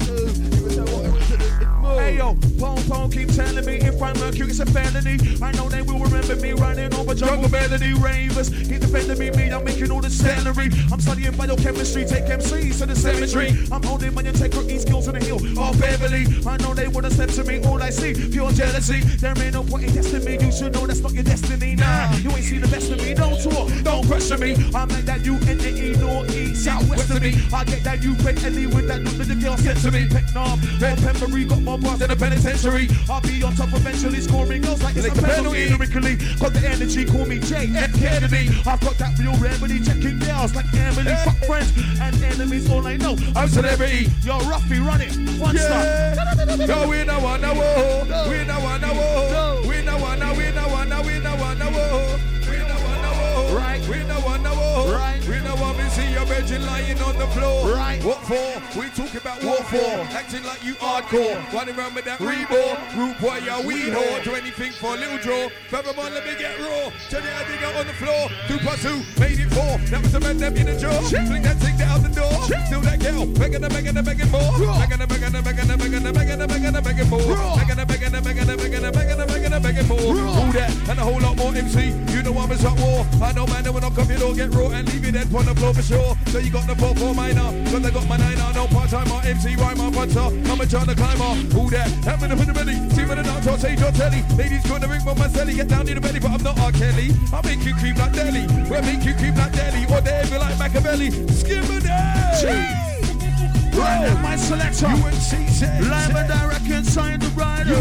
Hey yo, Pong keep telling me if I'm Mercury it's a felony. I know they will remember me running over jungle melody ravers. Keep defending me, I'm making all the celery. I'm studying biochemistry, take MCs to the cemetery. I'm holding my integrity skills on the hill of Beverly. I know they wanna step to me, all I see, pure jealousy. There ain't no point in testing me, you should know that's not your destiny. Nah, you ain't seen the best of me, don't talk, don't question me. I'm like that UNAE, North, East, Southwest of me. I get that you pay Ellie with that look that the girl sent to me. Petnam, Red Pembury, got more bars than a penitentiary. I'll be on top eventually, scoring goals like it's a penalty. Lyrically, got the energy, call me J.F. Kennedy. I've got that real remedy, checking girls like Emily. Fuck friends and enemies, all I know. I'm celebrity, yo Ruffy, run it, one stop. Go, we no wanna war. We no wanna war. We no wanna, we no wanna, we no wanna war. We no wanna war. Right. We no wanna war. Right. We no want to see your virgin lying on the floor. Right. What for? We talk about war for. Acting like you hardcore. Running around with that reborn. Rude boy, your weed whore. Do anything for a little draw. Furthermore, let me get raw. Tell you I dig out on the floor. 2 plus 2 made it 4. That was the man them in the jaw. Fling that thing down the door. Still that girl. Begging more. Begging more. Begging more. All that and a whole lot more MC. You know I'm as hot war. I know man, they will when I come, you don't get raw and leave you dead on the floor for sure. So you got the 4-4 minor, cause I got my 9er. No part-timer, MC, rhymer, puncher. I'm a John climber. Who there? Having up in the belly. See when the doctor say your telly. Ladies go to ring for my celly. Get down in the belly, but I'm not R. Kelly. I make you creep like Delhi. We'll make you creep like Delhi. Or they be like Machiavelli. Skimmer Right, my selector. UNC Live and direct inside the rider.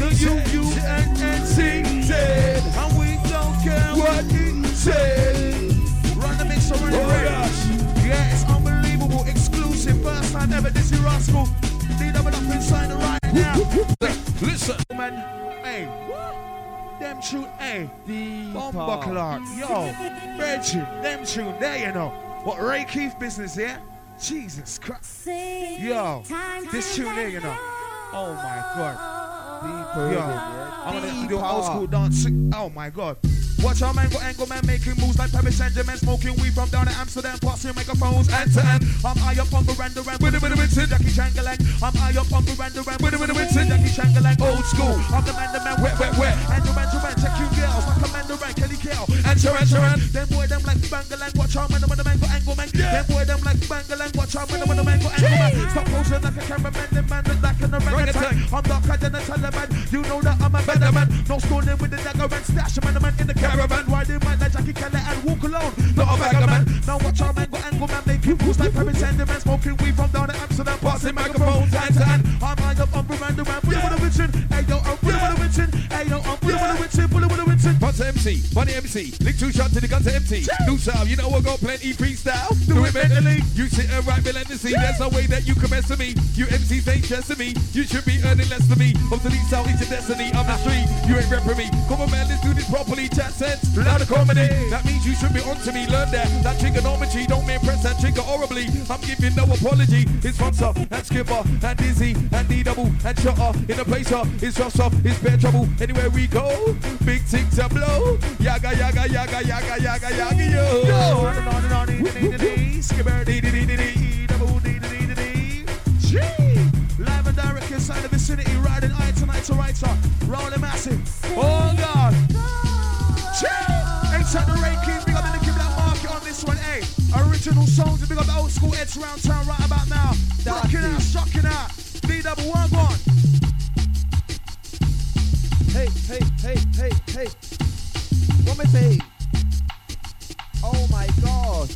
UNC said. And we don't care what he said. Run the mix around the ring. Yeah, it's unbelievable. Exclusive. First time ever. This is Rascal. Need up inside the right now. Listen. Man, hey. Them tune, hey. Bomba Clark. Yo. Reggie. Them tune. There you know. What Ray Keith business here? Jesus Christ. Yo, this tune here, you know. Oh my God. Yo, I'm gonna do old school dance. Oh my God. Watch our man go angle man making moves like Paris Saint-Germain, smoking weed from down in Amsterdam, passing microphones hand to hand. I'm high up on Miranda Rand with a bit of Winston, Jackie Changalang. I'm high up on Miranda Rand with a bit of Winston, Jackie Changalang. Old school, I'm the man, wet. And your man, check you girls, like Amanda Rand, Kelly Kell. And Sharon. Them boy, them like Bangalang, watch our man go angle man. Them boy, them like Bangalang, watch our man go angle man. Stop posing like a cameraman, them man look like an orangutan. I'm darker than a Taliban, you know that I'm a better man. No stoning with the dagger and stash a man in the caravan. Riding man like Jackie Kelly and walk alone, not a bagger man. Now watch our man go angle man, make you moves like Paris Saint-Germain, smoking weed from down in Amsterdam, passing microphones hand to hand. I'm high up on Miranda Rand, with a Winston. Hey yo, I'm with a Winston. Hey yo, I'm with a Winston, with a Winston. Punch MC, funny MC, lick 2 shots to the gun to empty. New sound, you know I got plenty freestyle. Do it mentally. You sit and right relentlessly. There's no way that you can mess with me. You MCs ain't stressing me. You should be earning less than me. Up to the south, it's your destiny. I'm the street. You ain't repping me. Come on man, let's do this properly. Chat sense, loud of comedy. That means you should be on to me. Learn that. That trigonometry don't mean press that trigger horribly. I'm giving no apology. It's sponsor and skipper and dizzy and D-double and shutter. In the place up, it's just up, it's bare trouble. Anywhere we go, big things are blow. Yaga, yo. Skipper, live and direct inside the vicinity, riding eye to night to rolling massive. Oh God. Inside the rain keys, big up the Nicky Black market on this one, hey. Original songs, big up the old school edge around town right about now. Shocking out. D-double, one gone. Hey. What me say? Oh my God.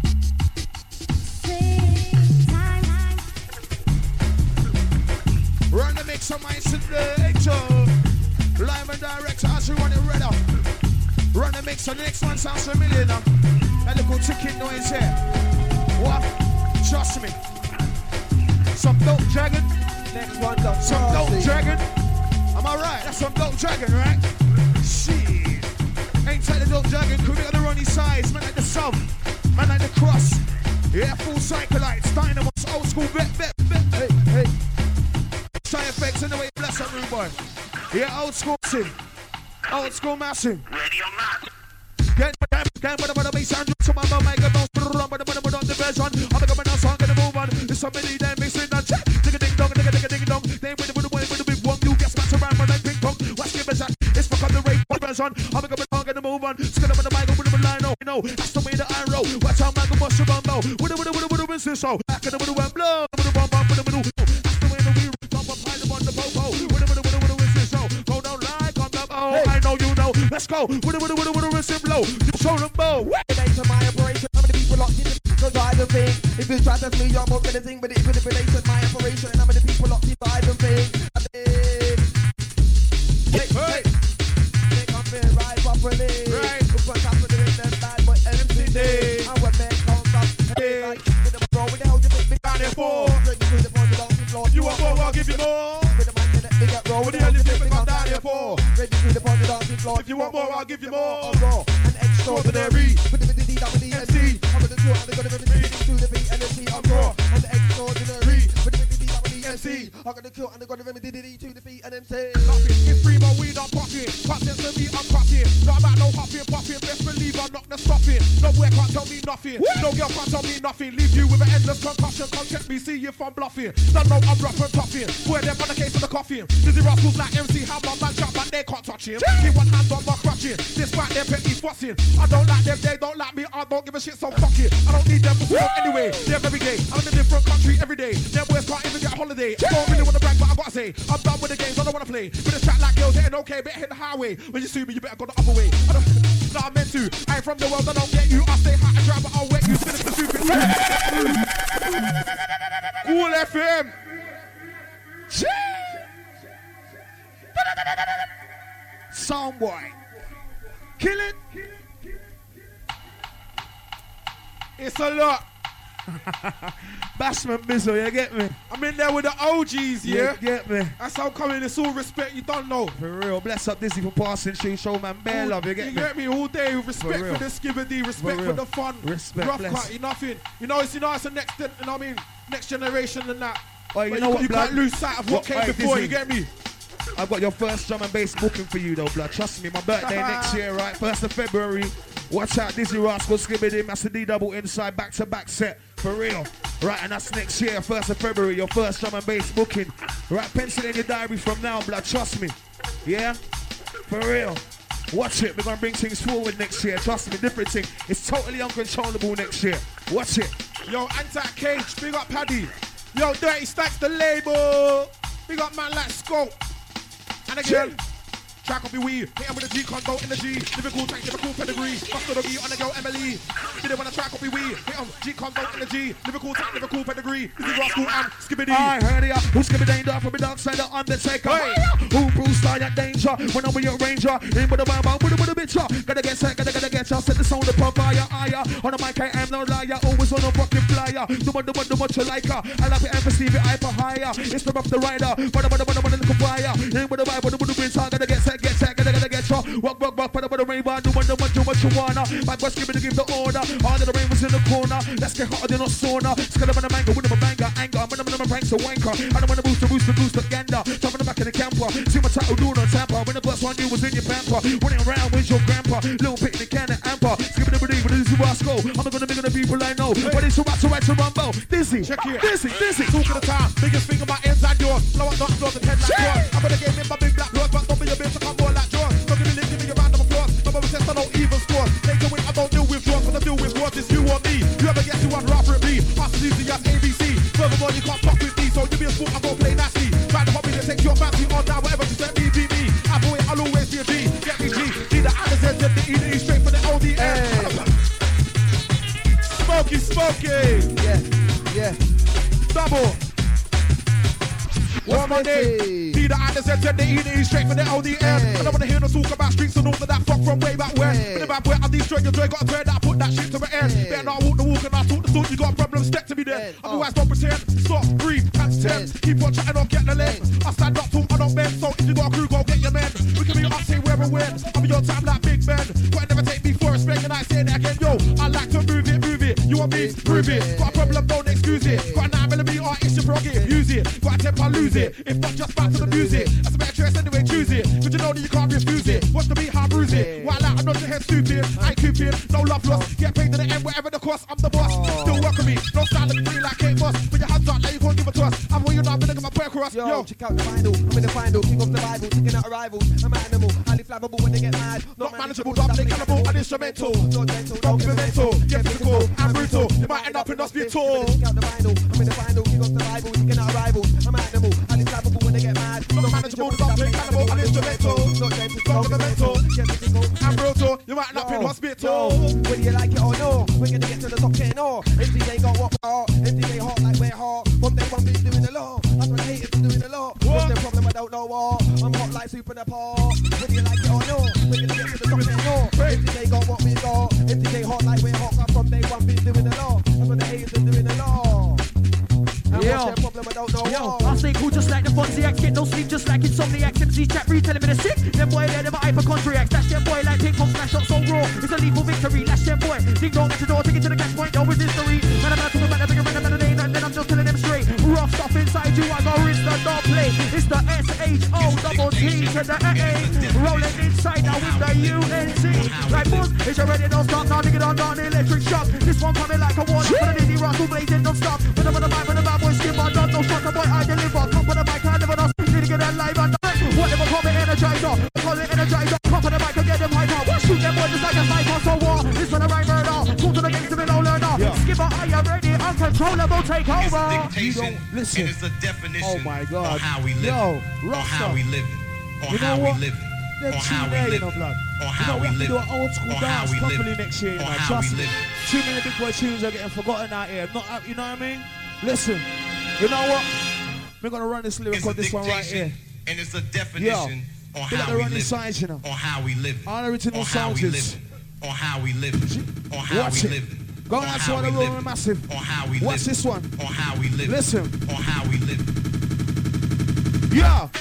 Run the mix on my selector. Live and direct, I should run it red up. Run the mix on the next one sounds familiar now. That little ticking noise here. What? Trust me. Some dope dragon. Next one done. Some dope dragon. Am I right? That's some dope dragon, right? Shit. Ain't take the dope dragon, could be on the runny size. Man like the sub. Man like the cross. Yeah, full cyclites. Dynamos, old school bet. Hey. Shy effects in the way bless that rude boy. Yeah, old school massive. Old school massive. Ready or not? Get the bass and drop some of my microphones. Put on the version. I'm a governor song gonna move on. There's somebody there missing a check. Dig a ding dong. They with the big one. You get smashed around like ping pong. Watch the best. It's fuck on the rape version. I'm a governor song gonna move on. Skid up on the mic with the line. You know, that's the way that I roll. Watch how man go bust your bumbo. With the so. Back in the middle and blow. With the bump up with the middle. That's the way that we bump up high on the popo. With the so. Go down like on the I know you know. Let's go. With the wrist blow. You show them bow. To my operation, how many people locked in the driving thing? If you try to me, you're more than a thing, but it's manipulation, my operation, and how many people locked in the driving thing? Hey. They come in right properly. Right. Look what's happening in them bad boy MCD. And when men come from, hey, like, with the bro, with the hell you put me down there for? You want more, I'll give you more. With the man in the big roll, What the hell you think we come down here for? Ready to the party dancing floor. If you want more, I'll give you more. Raw and extraordinary. With the MC. I'm with the two, I'm gonna be to the B and the T. I'm raw and extraordinary. With the MC. MC. I got the kill and I got the remedy to defeat an MC. Nothing, it's free but we don't pop it. Cut sense to me, I'm cutting. Not about no huffing, puffing. Best believe I'm not the stuffing. No boy can't tell me nothing. No girl can't tell me nothing. Leave you with an endless concussion. Come check me, see if I'm bluffing. Don't know I'm rough and toughing. Boy, them on the case of the coffin. Dizzy Rascals like MC Hammer, man jump, but they can't touch him. Keep one hand on my crutching. Despite their petty fussing. I don't like them, they don't like me. I don't give a shit, so fuck it. I don't need them for smoke anyway. They're every day. I'm in a different country every day. Them boys can't even get a holiday. I don't really wanna brag, but I gotta say, I'm done with the games. I don't wanna play. With a chat like girls, hitting okay, better hit the highway. When you see me, you better go the other way. I don't, no, I'm meant to. I ain't from the world, I don't get you. I stay hot and dry, but I'll wet you. Sinister stupid. Cool FM. Soundboy. Kill it. It's a lot. Bashman Bizzle, you get me? I'm in there with the OGs, yeah? You get me? That's how coming, it's all respect, you don't know. For real, bless up Dizzy for passing through, show man, bare love, you get me? You get me all day, respect for the skibberdy, respect for the fun. Respect, rough bless. cut, nothing. You know, it's the next, you know what I mean? Next generation and that. Oh, you but know what, you blood? can't lose sight of what came before, you get me? I've got your first drum and bass booking for you though, blood. Trust me, my birthday next year, right? 1st of February. Watch out, Dizzy Rascal, Skibberdy, that's the D-double inside, back-to-back set. For real. Right, and that's next year, 1st of February, your first drum and bass booking. Right, pencil in your diary from now, blood. Trust me. Yeah? For real. Watch it. We're going to bring things forward next year. Trust me, different thing. It's totally uncontrollable next year. Watch it. Yo, Anti-Cage, big up Paddy. Yo, Dirty Stacks, the label. Big up man like Scope. And again, track up your weed. Hit him with a G condo in the G. Liverpool tank, Liverpool pedigree. Bust the V on the girl Emily. Did it when I track up your weed. Hit him, G condo in the G. Liverpool tank, Liverpool pedigree. This is Rascal and Skibberdy. I heard ya. Who's Skibberdy dark from the dark side of Undertaker? Hey. Who Bruce Star danger? When I'm with your ranger. In with the Bible, with the bitch. Gotta get set, gotta get ya. Set the sound up on fire. On the mic, I am no liar. Always on a fucking flyer. Do what you like her. I love it and for Stevie, I for higher. It's the rough the rider. But the little fire. In with the Bible, with the bitch. Gotta get set, gotta get ya. Walk, put up with the rainbow. Do what you wanna. My boss give me to give the order. All of the rain was in the corner. Let's get hotter than a sauna. Scared up on the mango, with a banger, anger. I'm gonna pranks a wanker. I don't wanna boost the gander. Top in the back of the camper. See my title doing on tamper. When the bus one you was in your pamper. Running around with your grandpa. Little picnic can and amper. Skipping the believe with Dizzy Rascal. I'm gonna be the people I know. But it's so right to rumble. Dizzy. Check here. Dizzy. Talk of the time. Biggest thing about ends and yours. Blow up, not floors and head like yours. I'm gonna get in my big black rose. But don't be a bitch, I come more like yours. Don't give me lip, give me a round of applause. Nobody says I don't even score. Take the win, I don't deal with yours. What I deal with what is you or me. You ever get to one rather it be. Pass as easy as ABC. Furthermore, you can't fuck with me. So you be a sport, I go play nasty. Try to hobby that takes your fancy on now. Whatever you set me, be me. I'll always be a G. Get me G. G the Anderson, the E, straight for the ODM. Smoky. Yeah. Double. What's my name? D the Anderson, the E, straight for the ODM. I don't wanna hear no talk about streets and all of that fuck from way back when. But if I boy, I destroy your joy, got a turn that, put that shit to the end. Better not walk the walk and I talk the talk. You got a problem, step to me then. Otherwise, don't pretend. Stop, breathe, pants 10. Keep on chatting, don't get the lens. I stand up, talk, I don't bend. So if you got a crew, go get your men. We can be up, say where and when. I'm in your time like Big Ben. But never take me for a spring, and I say that again. Yo, I like to move it. You want me? Prove it. Got a problem, don't excuse it. Got a 9mm, it's your prerogative. Use it. Got a temper, lose it. If not, just back to the music. That's a better choice anyway, choose it. But you know that you can't refuse it. Watch the beat, how I bruise it. While out, I'm not your head stupid. I ain't Cupid, no love lost. Get paid to the end, whatever the cost. I'm the boss. Still work with me. No style looking free like Kate Moss. Put your hands up, like you can't give a toss. I'm all you know, I'm gonna get my prayer across. Yo, check out the final. I'm in the final. King of the Bible, taking out arrivals. I'm an animal, highly flammable when they get mad. Not manageable, doubly cannibal, and instrumental. Not gentle, Don't give me mental. Get physical and brutal. You might end up in hospital. Check out the final. I'm in the final. King of the Bible, taking out arrivals. I'm an animal, highly flammable when they get mad. Not manageable, doubly cannibal, and instrumental. Not gentle, Don't give me mental. get physical And brutal. You might end up in hospital. Whether you like it or no, we're gonna get to the top 10 or MTJ got what we are. MTJ hot like we're hot. From day one, been doing the law. That's what the haters been doing the law. What's the problem? I don't know what. I'm hot like soup in a pot. Whether you like it or no, we're gonna get to the top 10 or MTJ got what we got. MTJ hot like we're hot. From day one, been doing the law. That's what the haters been doing the law. And what's their problem? I don't know what. I stay cool just like the Fonziacs. Get no sleep just like Insomniacs. MC chat retelling me the sick. Them boy they're never hypochondriacs. Dash them boy like ping pong smash up so raw. It's a lethal victory. Lash them boy. Ding dong at the door. Take it to the gas point. Yo, with history. Man, I'm not talking about the bigger man, and then I'm just telling them straight. Rough stuff inside you. I got wrist and don't play. It's the SHO-double-T to the AA. Rolling inside now with the UNC. Like buzz, is you ready? Don't stop now, nigga, don't the electric shock. This one coming like a warning for the Diddy Russell blazing non-stop. When I'm on the mic, when the bad boy skip, I don't know shot, the boy I deliver. Come on the mic, I never know. Need to get that live and direct. Whatever, call it energizer. Call it energizer. Come on the mic and get them hyper. Shoot them boys just like a sniper. So war, this one a right murder. Talk to the gangster and no learner. Skipper, are you ready? Uncontrollable take over. You don't listen. And it's the definition Oh my God. on how we live. Yo, on how we live. On You know how we what? live. They're On too how we there, you live. know, blood. On how we we live. do an old school On how dance we live. properly next year, you know. On how Trust we me. live. Too many big boy tunes are getting forgotten out here. Not, you know what I mean? Listen, you know what? We're gonna run this lyric It's on a this one right here. dictation, and it's a definition on They got how the we running live. sides, you know. On how we live. All the original On how we soldiers. live. On how we live. On how Watch we it. live. Go On out to how one of we the live. Roman Massive. On how we Watch live. this one. On how we live. Listen. On how we live. Yeah.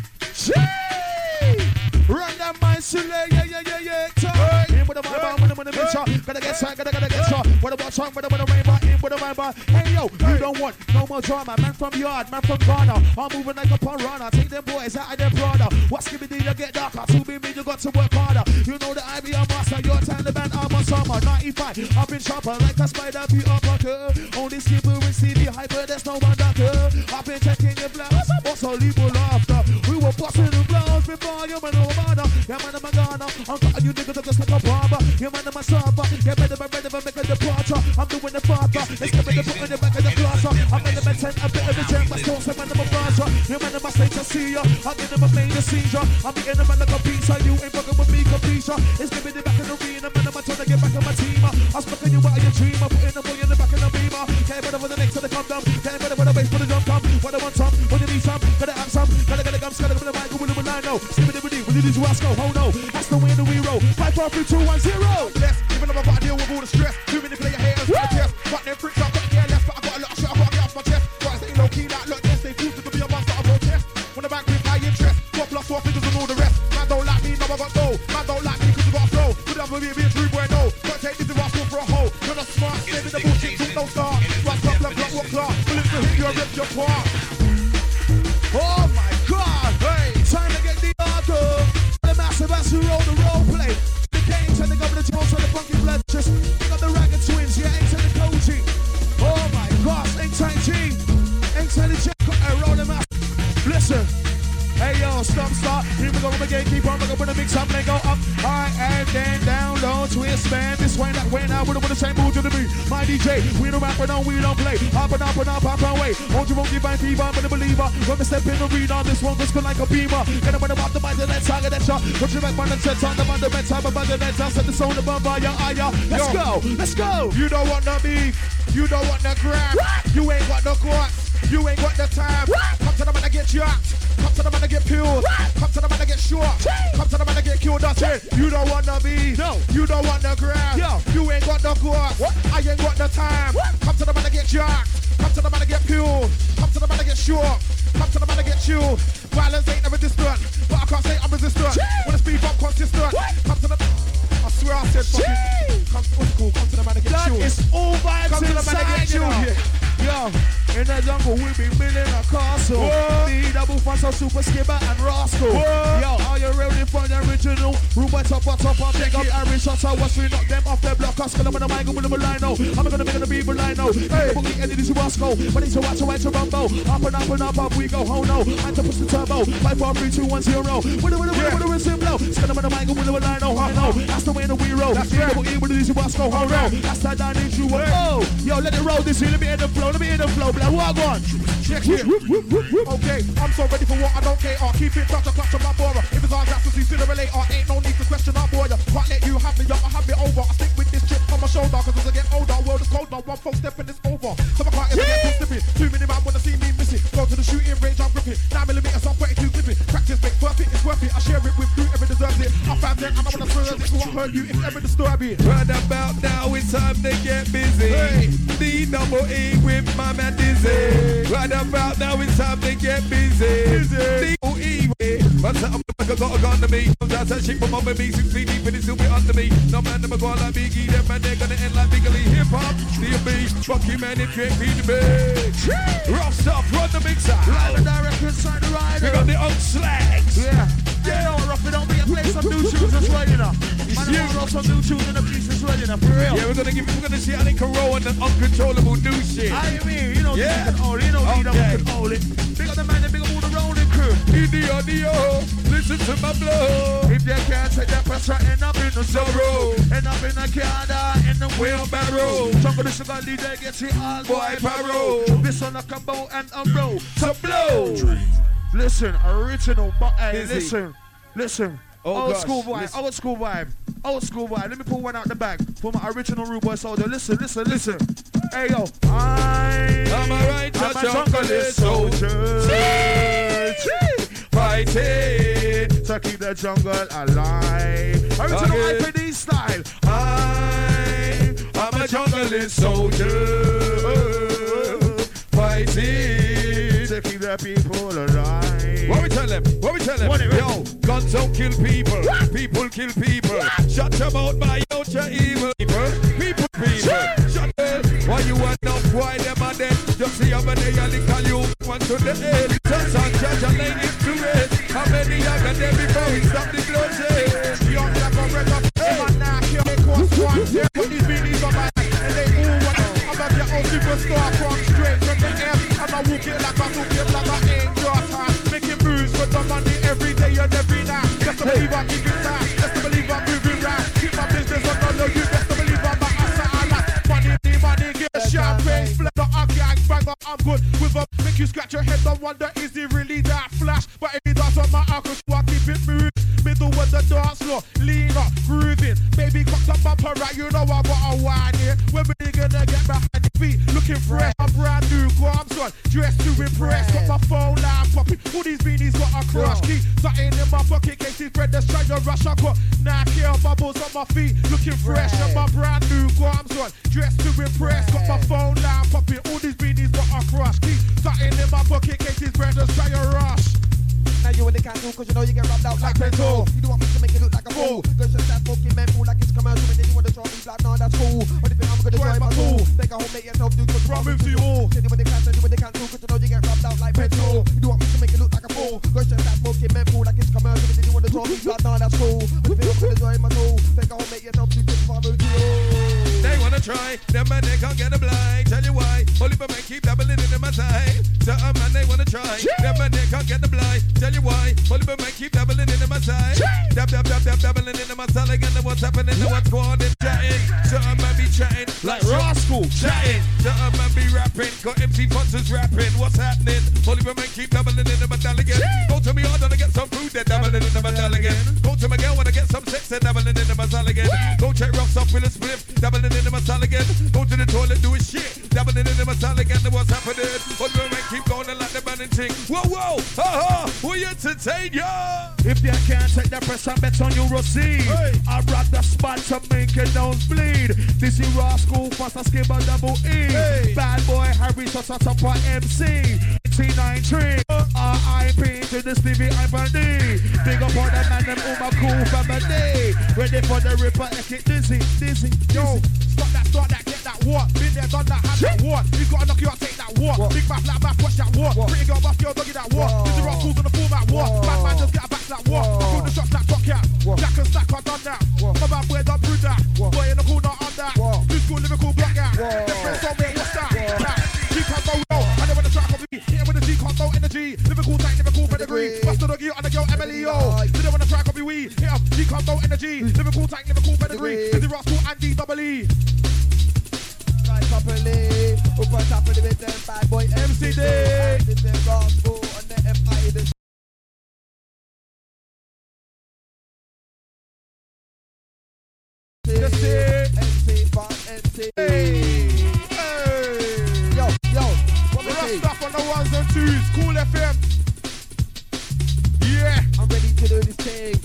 Run that mind, silly, yeah. Turn. In with the vibe, with the bitch. Gotta get shot, gotta get shot. What about song, what about rainbow, in with the vibe. Hey yo, you don't want no more drama. Man from yard, man from Ghana. I'm moving like a piranha. Take them boys out of their Prada. What's giving you get darker? To be me, you got to work harder. You know that I be a master. Your Taliban, I'm a summer. 95, I've been sharper like a spider. Be up a curve. Only skipper with CD hyper. There's no one that curve. I've been checking your blouse. Also legal after. We were busting the blouse before you went over. Yeah, man, I'm a Ghana. I'm cutting you niggas up just like a barber. Yeah, man, I'm a server. Yeah, man, I'm ready for making the departure. I'm doing the father. It's coming to put in the back of the glass. I'm in the maintain a bit of a gem. But still, say, man, I'm a brother. Yeah, man, I'm a state to see ya. I'm in the major seizure. I'm eating the man like a pizza. You ain't fucking with me, capisha. It's giving it back in the arena. Man, I'm trying to get back in my team. I'm smoking you out of your dream. I'm putting the boy in the back of the beamer. Can't better for the next to the come down. Can't better for the base for the jump come. What I want some, what you need some. Gotta have some. Gotta get a gum, gotta get a mic. With a line, no. When you need to ask, oh no. That's the way the we roll. 5, 4, 3, 2, 1, 0. Yes, even though I gotta deal with all the stress. Too many player haters on the test. But them freaks up, got care less. But I got a lot of shit, I gotta get off my chest. But I stay low key, like, look, yes, they fools to be a monster, I protest. When the bank with high interest, 4 plus 4 figures and all the rest. Man don't like me, no, I got no. Man don't like me, cause you got a flow. Could have be a true boy, no. Can't take this to rascal for a hoe. You're not smart, saving the bullshit, shit, don't start. Rock, block, walk, clock. Bullets to hit you, rip your part. Oh my God! Hey, time to get the auto. The massive as who roll the role play. The games and the government tones and the funky blood. Just pick up the ragged twins, yeah, ain't the Koji. Oh my gosh, ain't tight G. Ain't the Jack, roll the massive. Listen. Hey yo, start. Here we go again, keep on looking for the mix up, then go up, high and then down, low, twist, man. This way, that way, now, with the same move to the beat. My DJ, we don't rap, no, we don't play. Up and away. Hold your own, keep on, but a believer. When we step in the arena, this one goes like a beamer. Get up the mind, the next target, that shot. Put your back on the set, on the fundament, time about the next, set the sound above, Let's go. You don't want the beef. You don't want the grab. You ain't got the court. You ain't got the time. Come to the man to get jacked. Come to the man to get peeled. Come to the man to get short. Come to the man to get killed. That's it. You don't want the beef. No. You don't want the grab. Yo. You ain't got the court. I ain't got the time. Come to the man to get jacked. Come to the man to get peeled. Come to the man to get short. Come to the man to get chilled. Violence ain't never distant, but I can't say I'm resistant. When I speak up consistent. Come to the. I swear I said fucking. Come to the man to get chilled. It's all vibes Come to the man to get inside, you chilled. know. Yo, in the jungle we be building a castle. The double fast of Super Skipper and Rascal. Yo, are you ready for the original? Ruben top, I'm big up Aaron shots. I watch we knock them off their block. Cause I'm gonna make them with a line, no. I'm gonna make them be a line, no. Hey, the boogie ended is Rascal. But it's a watch, a rumble. Up we go, oh no. And to push the turbo. 5, 4, 3, 2, 1, 0. With a whistle blow. It's gonna make them with a line, no. I know. That's the way the we roll. That's the boogie with the Rascal, oh no. That's that down in you. Oh, yo, let it roll this here. Let me in the flow, blood. What on? Check here. Okay, I'm so ready for what I don't care. Keep it touch a clutch of my bora. If it's hard, that's to see sooner or later. Ain't no need to question our boy. Can't let you have me up, I have it over. I stick with this chip on my shoulder. Cause as I get older, world is colder. One false step and it's over. So I can't ever get too slippy. Too many man wanna see me missing. Go to the shooting range, I'm gripping. 9mm, I'm 32 clipping. Practice makes perfect, it's worth it. I share it with whoever deserves it. I found it, and I wanna swerve it. So I hurt you if ever disturb it. Right about now, it's time to get busy. Hey. D-double-E with my man Dizzy. Right about now, it's time to get busy. D-double-E with. But I'm got a gun to me. That's that shit from over me. 6 feet deep and it's still be under me. No man never go like Biggie. That man, they're gonna end like Biggie. Hip-hop, still be. Fuck you, man, it can't be the bitch. Rough stuff, run the mixer. Live and direct in You know some new tunes in the pieces ready now, for real. Yeah, we're gonna see Anika Rowe and the uncontrollable new shit. I mean, you know, yeah. We can hold it, you know, we can hold it. Big up the man, big up all the rolling crew. In the audio, listen to my blow. If you can't take that pressure, end up in the sorrow. End up in the car, in the wheelbarrow. Jungle the sugar DJ gets it all, boy, paro. This one a combo and a roll. So blow. Listen, original, but hey, listen. Old school vibe. Old school vibe. Let me pull one out the bag for my original rude boy soldier. Listen. Hey yo, I'm a righteous jungle soldier. Fighting to keep the jungle alive. Original IPD style. I'm a jungle soldier. Fighting to keep the people alive. What we tell them? Yo, guns don't kill people. People kill people. Shut your mouth, my out your evil. People. Shut them. Why you want no why them are dead? Just see how many you call you want to the head. Just on judge and lay it to it. How many you got there before we stop the bloodshed? Young like a red up. Man, now kill me cost one. They put these beanies on my head and they all want to. I'm a your old superstar from straight from the air. I'm a walking like a walking like an angel. Making moves for the money every day and every night. Just to believe I'm keeping time. Just to believe I'm moving right. Keep my business on the low. You best to believe I'm a hustler. Money, get champagne, flood the gang banger. I'm good with a make you scratch your head. Don't wonder is it really that flash? But if it does on my uncle, I keep it moving. Middle of the dance floor, lean up, grooving. Baby, cock the bumper right, you know I got a wine here. When we gonna get behind the feet, looking fresh. I'm brand new, grams on, dressed to impress. Got my phone line popping, all these beanies got a crush key. Something in my pocket, case these brothers trying to rush. I got Nike bubbles on my feet, looking fresh. And my brand new grams on, dressed to impress. Got my phone line popping, all these beanies got a crush key. Something in my pocket, case these brothers trying to rush. Now you in the candle, cause you know you get rubbed out like pencil. You don't want me to make it look like a fool. Cause just that smoking men fool like it's commercial. And then you wanna try me black, nah, that's cool. But if I'm gonna try my tool, take a home, make yourself do good. Run move to you all. Say you in the candle, cause you know you get rubbed out like pencil. You don't want me to make it look like a fool. Cause just that smoking men fool like it's commercial. And then you wanna try me black, nah, that's cool. But if I'm gonna try my tool, take a home, make yourself do good. Run move to you all. They wanna try, them man they can't get a blind. Tell you why, only for men keep dabbling in my side. Certain man they wanna try, them man they can't get the blind. Tell you why, only for men keep dabbling in my side. Dabbling in my side again. What's happening? What's going on? Chatting, certain man be chatting like rascal. Chatting, certain man be rapping. Got MC Fonz's rapping. What's happening? Only for men keep dabbling in my side again. Go to me hard and get some food. They're dabbling in my side again. Go to my girl when I get some sex. They're dabbling in my side again. Go check rocks up with a spliff. Dabbling in my side again. Go to the toilet, do a shit. Dabbling in my side again. What's happening? Only for men keep going like the man and ting. Whoa, ha, we entertain ya. If they can't take the pressure, bet on you receive. I rock the spot to make it nosebleed. This is raw school, faster skip a double E. Bad boy Harry shots on top of MC. T93, R.I.P. to the Stevie Ivory. Big up on the man, them all my cool family. Ready for the ripper, get dizzy. Yo, start that, get that what? Been there, done that, had that what? You gotta knock you out, take that what? Big back, black back, watch that what? Pretty girl, buff girl, doggy that what? This is rock schools on the format what? Bad man, just get a back that what? I feel the shots that fuck out. Jack and stack, I done that. My bad boy, done brewed that. Boy in the corner, on that. New school, Liverpool, block out. Them friends told me, what's that? G can't go well. I never the track of me. Here with the G can't go energy. Liverpool tight, Liverpool pedigree. Bust the doggy on the girl, Emilio. Today when the track of me, we. Here, G can't go energy. Liverpool tight, Liverpool pedigree. This is rock school and D-double-E. Right properly. Up on top of the bit, them bad boy MCD. This is rock school and the FI. MC Fun MC. Yo, what we say? Stuff on the ones and twos. Cool FM. Yeah. I'm ready to do this thing.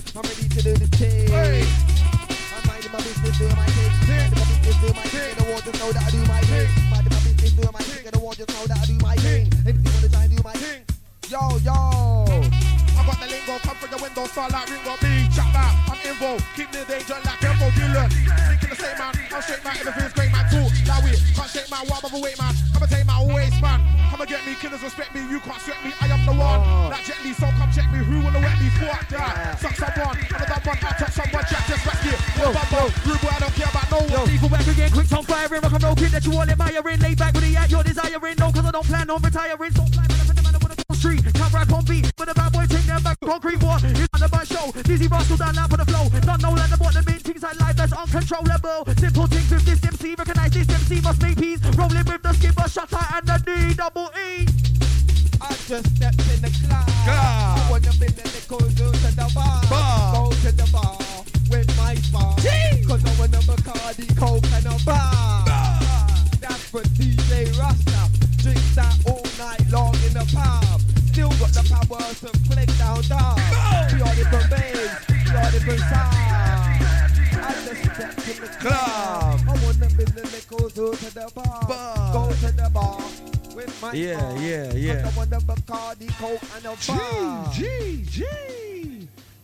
I'm minding my business, doing my thing. Minding my business, doing my thing. And the world just know that I do my thing. Minding my business, doing my thing. And the world just know that I do my thing. Anything wanna try and do my thing. Yo. I got the lingo, come from the window, start like Ringo B. Chat back, I'm involved, keep the danger like Embo Dylan. Thinking the same man, I'm straight man, everything's great man, talk that way. Can't shake my warm overweight man, I'ma take my waist man. Come and get me, killers respect me, you can't sweat me, I am the one. Like Jet Li, so come check me, who wanna wet me, fuck that. Suck someone, I'm a dumb one, I touch someone, Jack just skip. Yo, rude boy, I don't care about no one. Lethal back again, quick on firing. Rock and roll kid that you all admiring. Lay back with the at your desiring. No, cause I don't plan on retiring. So fly man, I wanna go street. Can't rap on beat. But the bad boy take them back. Concrete war. It's on the bus show. Dizzy Russell down now for the flow. Don't know that the bottom in things like life that's uncontrollable. Simple things with this MC. Recognize this MC must make peace. Rolling with the skipper, shutter and the D-double-E. I just stepped in the club. I wanna be the nickel, go to the bar. Go to the bar with my bar. Cause I wanna Bacardi, Coke and a bar. That's for DJ Rasta. Drink that all night long in the pub. Still got the power to flick down dark. We are different babes, we are different sides. I just stepped in the club. I wanna be the nickel, go to the bar. Go to the bar. With my Yeah. I want the Bacardi, Coke and a bar. G.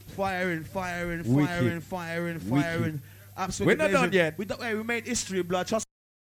Firing. Absolutely. We're not done yet. We made history, blood. Trust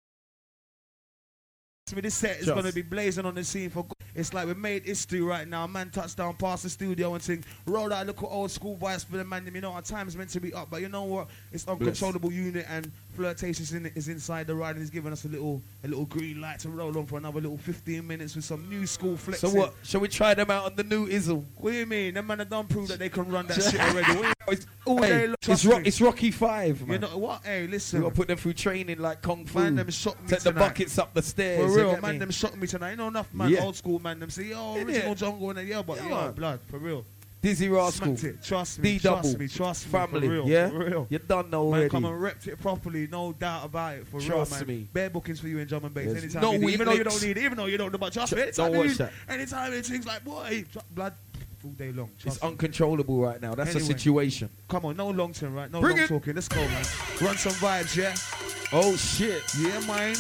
me, this set is going to be blazing on the scene for good. It's like we made history right now. Man touchdown past the studio and sing, roll out little old school vibes for the man. You know, our time's meant to be up, but you know what? It's uncontrollable unit and flirtation is inside the ride, and he's giving us a little green light to roll on for another little 15 minutes with some new school flexing. So what? Shall we try them out on the new Izzle? What do you mean? Them man have done prove that they can run that shit already. It's Rocky 5, man. You know what? Hey, listen. We got to put them through training like Kung Fu. Man, them shot me Take tonight. the buckets up the stairs. For real, man, them shot me tonight. You know enough, man. Yeah. Old school, man. Them say, yo, original jungle and yeah, but yo, blood, for real. Dizzy Rascal. Smacked it. Trust me. D-double. Trust me. Family. For real. Yeah? For real. You done know Man, already. come and repped it properly. No doubt about it. For Trust real, man. me. Bare bookings for you in drum and bass. There's Anytime. no you need, even though you weakness. don't need it. Even though you don't know much. Trust me. Anytime Don't you watch need, that. Anytime it things like, boy, blood all day long. It's Trust me. uncontrollable right now. That's Anyway. a situation. Come on, no long term, right? No Bring long it. talking. Let's go, man. Run some vibes, yeah? Oh, shit. Yeah, man.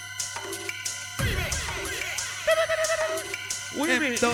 What do you mean?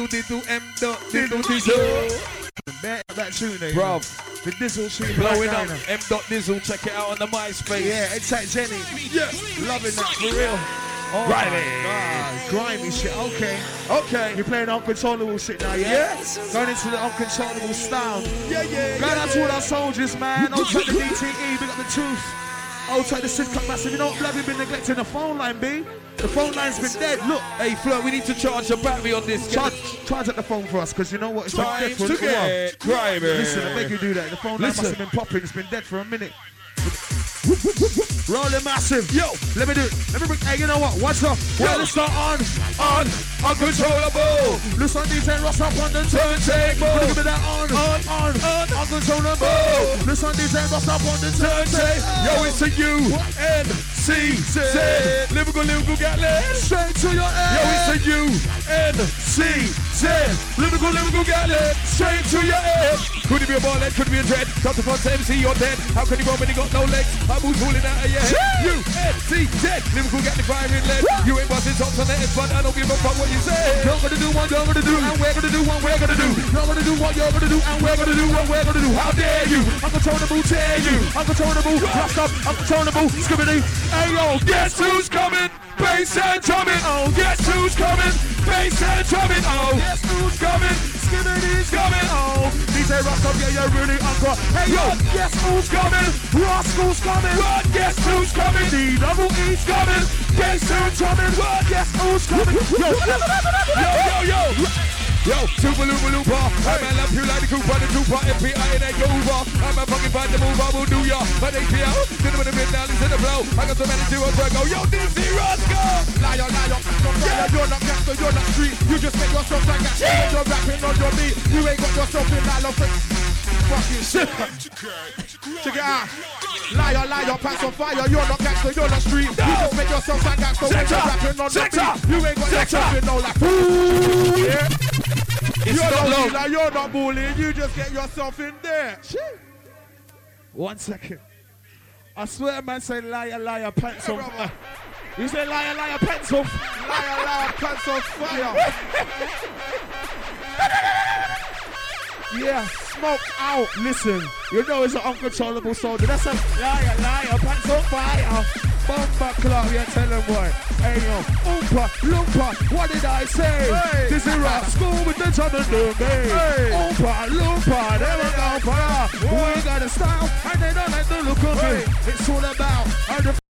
That tune there. Bruv. The Dizzle tune. Blowing right up. now. M.Dizzle. Check it out on the MySpace. Yeah, Exact Jenny. Yeah. Loving that, for real. Oh Grimy. my God. Grimy shit. Okay. Okay. You're playing uncontrollable shit now, yeah? Yes. Going into the uncontrollable style. Yeah. Going out to all our soldiers, man. Old track the DTE, big up the truth. Old track the Sidcup Massive. You know what, blood, we've been neglecting the phone line, B. The phone line's been dead. Look. Hey, Flirt, we need to charge the battery on this. Charge at the phone for us, because you know what? It's been Time dead for a to little while. get grimy. Listen, I beg you do that. The phone line must have been popping. It's been dead for a minute. Rolling massive. Yo, let me do it. Let me bring. Hey, you know what? What's up? Well, let's start on, uncontrollable. Listen, DJ Ross up on the turntable. Give me that on, uncontrollable. Listen, DJ Ross up on the turntable. Yo, it's a U-N-C-Z. Lyrical Gatling. Straight to your head. Yo, it's a U-N-C-Z. Lyrical Gatling. Straight to your head. Could it be a ball head? Could it be a dread? Come to front MC, you're dead. How can you go when you got no legs? I'm pulling out of your head. U-N-C-Z. Lyrical Gatling firing lead. You ain't busting tops on the head, but I don't give a fuck what you say. You're gonna do what you're gonna do, and we're gonna do what we're gonna do. You're gonna do what you're gonna do, and we're gonna do what we're gonna do. How dare you? Uncontrollable, tear you. Uncontrollable, blast up, uncontrollable, skibbity. Hey yo, Guess who's coming? Bass and drumming. Oh, guess who's coming? Bass and drumming. Oh, guess who's coming? skibbity's coming. Oh, DJ Roscoe, yeah, you're really uncle. Hey yo, guess who's coming? Roscoe's coming. What? Guess who's coming? D-double-E's coming. Bass and drumming. What? Guess who's coming? Yo. Yo, super looper, I'm a love you like the Cooper, the Trooper, MPI and I go over. I'm a fucking find the mover, will do ya. But they feel, get them in the mid, now listen to the flow. I got so many zeros where I go, yo, Dizzy Rascal. Liar, you're not gangster, you're not street. You just make yourself like that. When you're rapping on your beat, you ain't got yourself in that love. Fucking shit. Check it out. Liar, pants on fire. You're not gangster, you're not street. You just make yourself like gangster when you're rapping on your beat. You ain't got yourself in no like. Yeah. You're not bullying, you just get yourself in there. 1 second. I swear, man, say liar, pants on fire. You say liar, pants on fire. Liar, pants on fire. Yeah, smoke out. Listen, you know it's an uncontrollable soldier. That's a liar, pants on fire. Bomba club, you tell them what. Hey yo, oompa, loompa, what did I say? Hey. This is rap school with the drum and doom, hey. Oompa, loompa, there we go, fire. We got a style, and they don't like the look of it. It's all about how the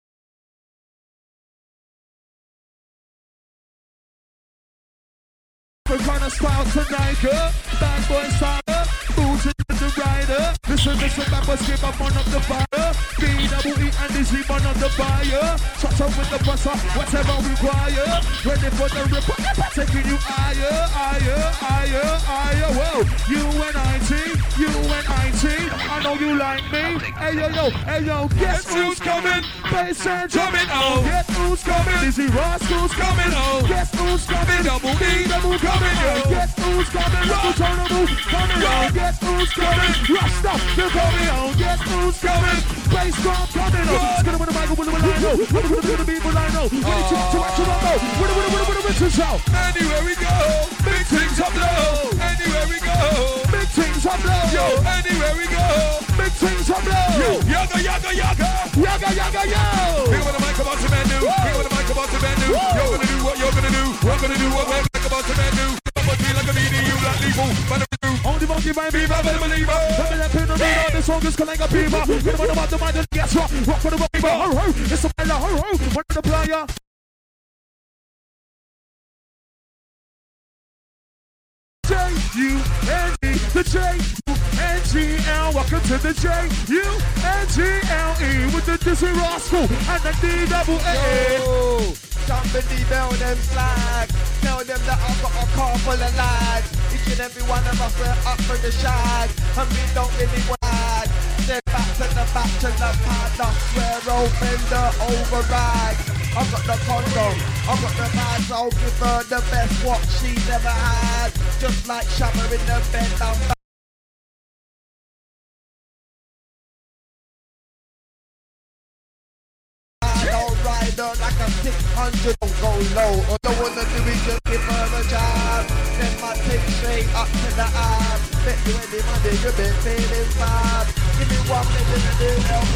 kind of style tonight, bad boy style, boots in the rider. Listen, bad boys give up on up the fire. B-double-E and Dizzy man on the fire. Touch up with the busser, whatever require. Ready for the ripper, taking you higher, higher, higher, higher. Whoa, U-N-I-T, I know you like me. Hey yo, guess who's coming? Bass and drumming on. Guess who's coming? Dizzy Rascal's coming on. Guess who's coming? Double-E, double coming on. Guess who's coming? Uncontrollable coming on. Guess who's coming? Rust up, they're coming on. Guess who's coming? Bass drum coming on. It's gonna win the mic, win the line, no. What are the people I know? Ready to watch it on, no. What the riches out? Anywhere we go, big things up low. Anywhere we go, Big things up low. yo, anywhere we go. Big things up low. Yo, yaga, yaga, yaga. Yaga, yaga, yo. Hear what the mic about to man do. Hear what the mic about to man do. You're gonna do what you're gonna do. We're gonna do what we're about to man do. I'ma be like a BD, you like lethal. But Only monkey by me, my believer. Let me let pin on me, this song is calling a beaver. You know about the mind, yes, rock for the beaver. Ho, it's a fella, ho, one of the player. J-U-N-G, the J-U-N-G-L. Welcome to the J-U-N-G-L-E with the Dizzy Rascal and the D-double-A. Somebody bell them flag. Tell them that I've got a car full of lads. Each and every one of us are up for the shag, and we don't really wag. Then back to the paddock, swear open the override. I've got the condom, I've got the pads, I'll give her the best what she never had. Just like Shabba in the bed, I'm back. I'll ride her like a 600, don't go low. All I wanna do is just give her a jab. Send my tick straight up to the ab. Bet you any money, you've been feeling bad. Give me 1 minute to do help.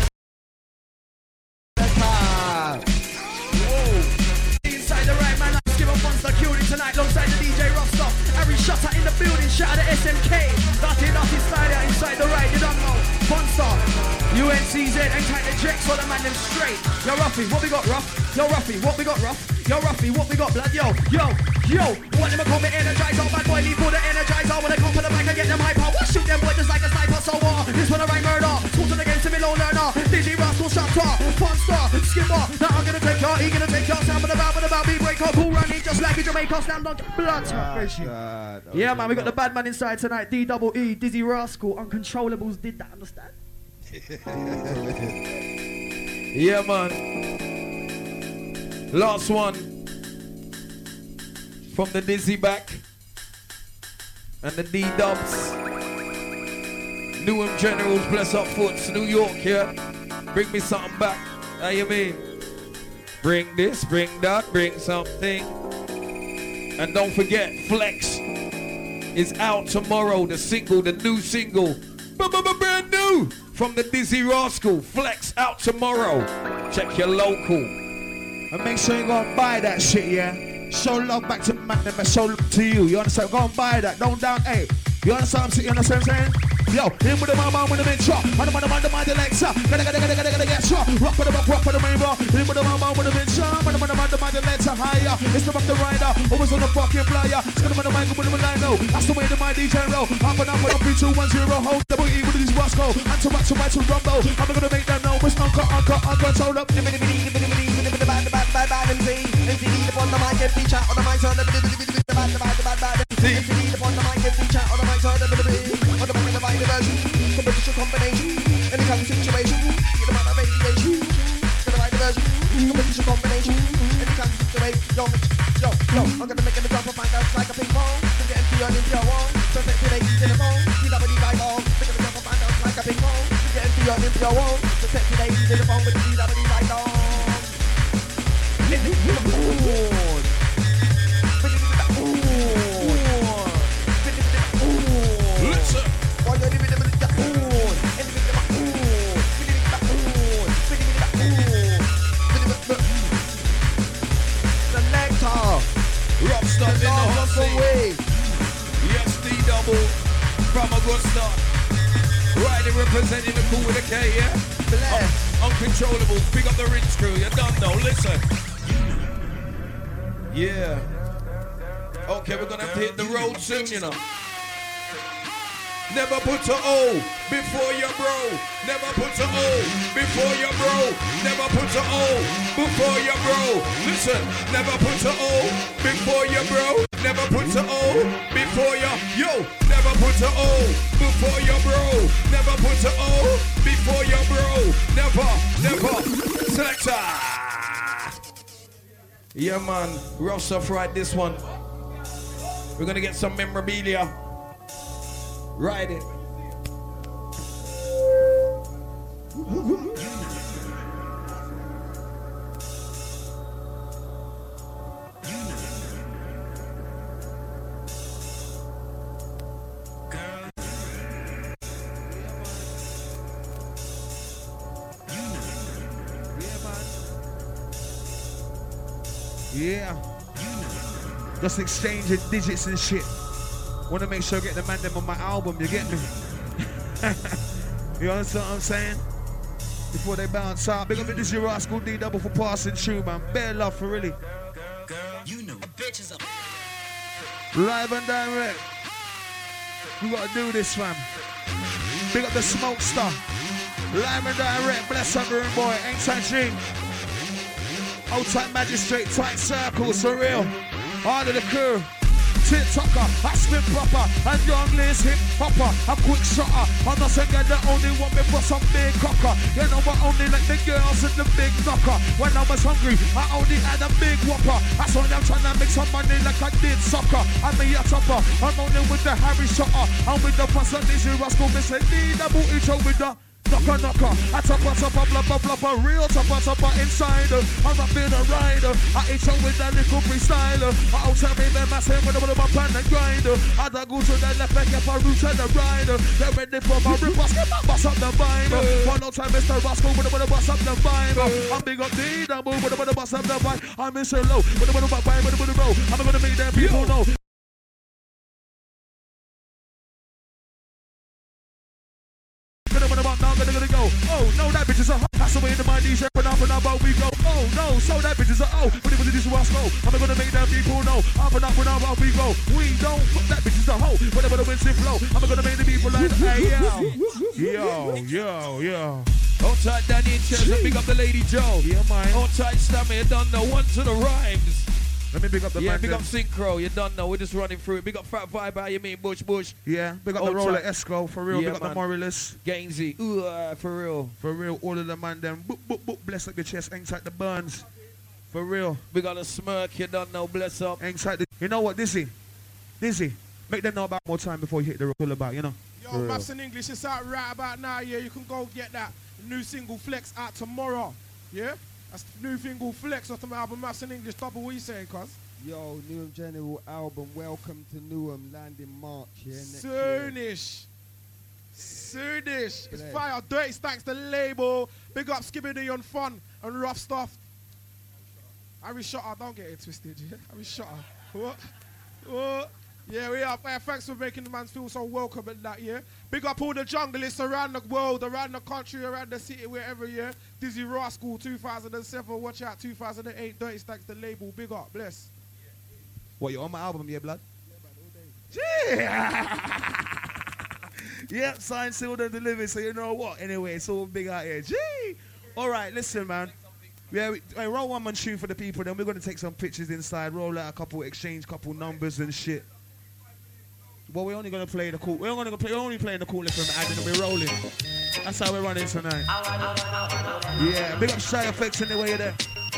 Inside the right man, let's give up Monster Cutie tonight alongside the DJ Rostov. Harry Shutter in the building, shout out the SMK. Dirty style out inside the right, you don't know. Monster, UNCZ, and tight the Jex, all the man them straight. Yo Ruffy, what we got Ruff? Yo Ruffy, what we got Ruff? Yo Ruffy, what we got blood? Yo, what them call me Energizer, bad boy leave for the Energizer. When they come for the back, I get them hyper. What shoot them boy just like a sniper, so what? This one I write murder. Tools on against me, low learner. Dizzy Rascal, Shutter, Monster, Skipper. Now I'm gonna take your, he gonna take your. Sound about me, break up, cool running just like a Jamaica. Stand on blood. Yeah man, we got the bad man inside tonight. D-double-E, Dizzy Rascal, Uncontrollables did that, understand? yeah, man. Last one from the Dizzy back and the D-dubs. Newham Generals, bless up foots, New York, yeah. Bring me something back. How you mean? Bring this, bring that, bring something. And don't forget, Flex is out tomorrow. The single, the new single. Brand new from the Dizzy Rascal. Flex out tomorrow. Check your local. And make sure you go and buy that shit, yeah? Show love back to the man and show love to you. You understand? Go and buy that. Don't down, hey. You understand what I'm saying? Yo, in with the mama with the main shot. And the man the Alexa. Gotta get shot. Rock for the main bro. In with the mama with the main shot. And the man the Alexa higher. It's the back the rider. Always on the fucking flyer. It's gonna man the mic with the line low. That's the way the my DJ roll. Up and up 3, 2, 1, 0. Hold double E with these Roscoe. And to back to rumble. I'm gonna make them know. It's uncle. Hold up. Bad MC upon the mic and feature on the mic on the bad MC upon the mic and feature on the mic on the divine version, competition combination, any kind of situation, get them out of radiation, the divine version, competition combination, any kind of situation, yo, I'm gonna make it a drop of my guns like a ping pong, get empty on into your wall, so take the ladies in the phone, you know what you like all, make it a drop of my guns like a ping pong, get empty on into your wall, so take the ladies in the phone, with the know what you like all. Rockstar in the hot seat. Yes, D-double from Augusta. Right Riding, representing the cool with a K, yeah? Uncontrollable, big up the Rinse crew, you don't know, listen. Yeah. Okay, we're gonna have to hit the road soon, you know. Never put a O before your bro. Never put a O before your bro. Never put a O before your bro. Listen, never put a O before your bro. Never put a O before your yo. Never put a O before your bro. Never put a O before your bro. Never. Selector. Yeah, man. Ross off right this one. We're gonna get some memorabilia. Ride it. Yeah. Just exchanging digits and shit. Want to make sure I get the man them on my album, you get me? You understand what I'm saying? Before they bounce out. Big up this your Rascal D double for passing through, man. Bare love for really. You know, bitches up. Live and direct. We gotta do this, fam. Big up the smoke star. Live and direct. Bless up, room boy. Ain't touching. Old time magistrate, tight circles for real. All of the crew. Tit-tocker, I spin proper, and young Liz hip hopper, a quick shotter. I'm not saying you're the only one me for some big cocker. You know I only like the girls in the big knocker. When I was hungry, I only had a big whopper. That's why I'm trying to make some money like I did soccer. I'm a topper, I'm only with the Harry Shotter. I'm with the Pastor Dizzy Rascal, Miss D double H with the knocker, I topper, blubber, real topper inside. I'm not being a rider. I eat you with that little freestyle. I'll tell me them I say with a pan and grind. I go to the left and get my roots and the ride. Get ready for my rippers, get my boss up the vine. One more time, Mr. Rascal with a boss up the vine. I'm big up D double with a boss up the vine. I'm Mr. Low with a vibe with a roll. I'm gonna make them people know. Gonna go. Oh no, that bitch is a hoe. That's the way the mind DJ up and up we go. Oh no, so that bitch is a oh. But it was this was go. I'm gonna make them people know. Up and up we go. We don't fuck that bitch is a hoe. Whatever the winds flow. I'm gonna make the people like hey yo. Hold tight, Danny and Chelsea. Big up the Lady Joe. Yeah, man. Hold tight, Stammy. You don't know one to the rhymes. Let me big up the man. Big up Synchro, you don't know, we're just running through it. Big up Fat Vibe, how you mean, Bush. Yeah, big up the Roller Esco, for real. Yeah, big up the Morales. Gainsy, for real. For real, all of the man them. Boop, bless up the chest, inside the burns. For real. Big up the Smirk, you don't know, bless up. Inside the, you know what, Dizzy, make them know about more time before you hit the roll about, you know. Yo, Maps in English, it's out right about now, yeah. You can go get that new single Flex out tomorrow, yeah? That's the new single Flex off the album Maps in English. Double, what you saying, cuz? Yo, Newham General album, Welcome to Newham, landing March here next Soonish. It's fire. Dirty Stacks, the label. Big up Skibbity on Fun and Rough Stuff. Harry Shotter, don't get it twisted, yeah? Harry Shotter. What? Yeah, we are. Thanks for making the man feel so welcome at that, yeah? Big up all the junglists around the world, around the country, around the city, wherever, yeah? Dizzy Rascal 2007, watch out, 2008, Dirty Stacks, the label. Big up, bless. What, you on my album, yeah, blood? Yeah, Yep, signed, sealed, and delivered, so you know what? Anyway, it's all big out here. Gee! All right, listen, man. Yeah, roll one man tune for the people, then we're going to take some pictures inside, roll out a couple, exchange couple numbers and shit. Well, we're only going to play the cool. We're only playing the coolest from Adam and we're rolling. That's how we're running tonight. Yeah, big up Shy Effects anyway there.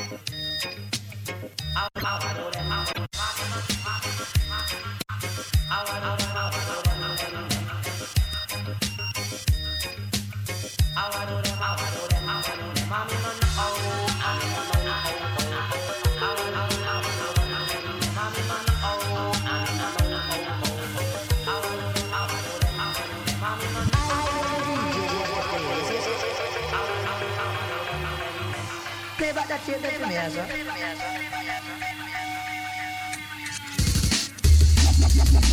Play back that tape for me, as well.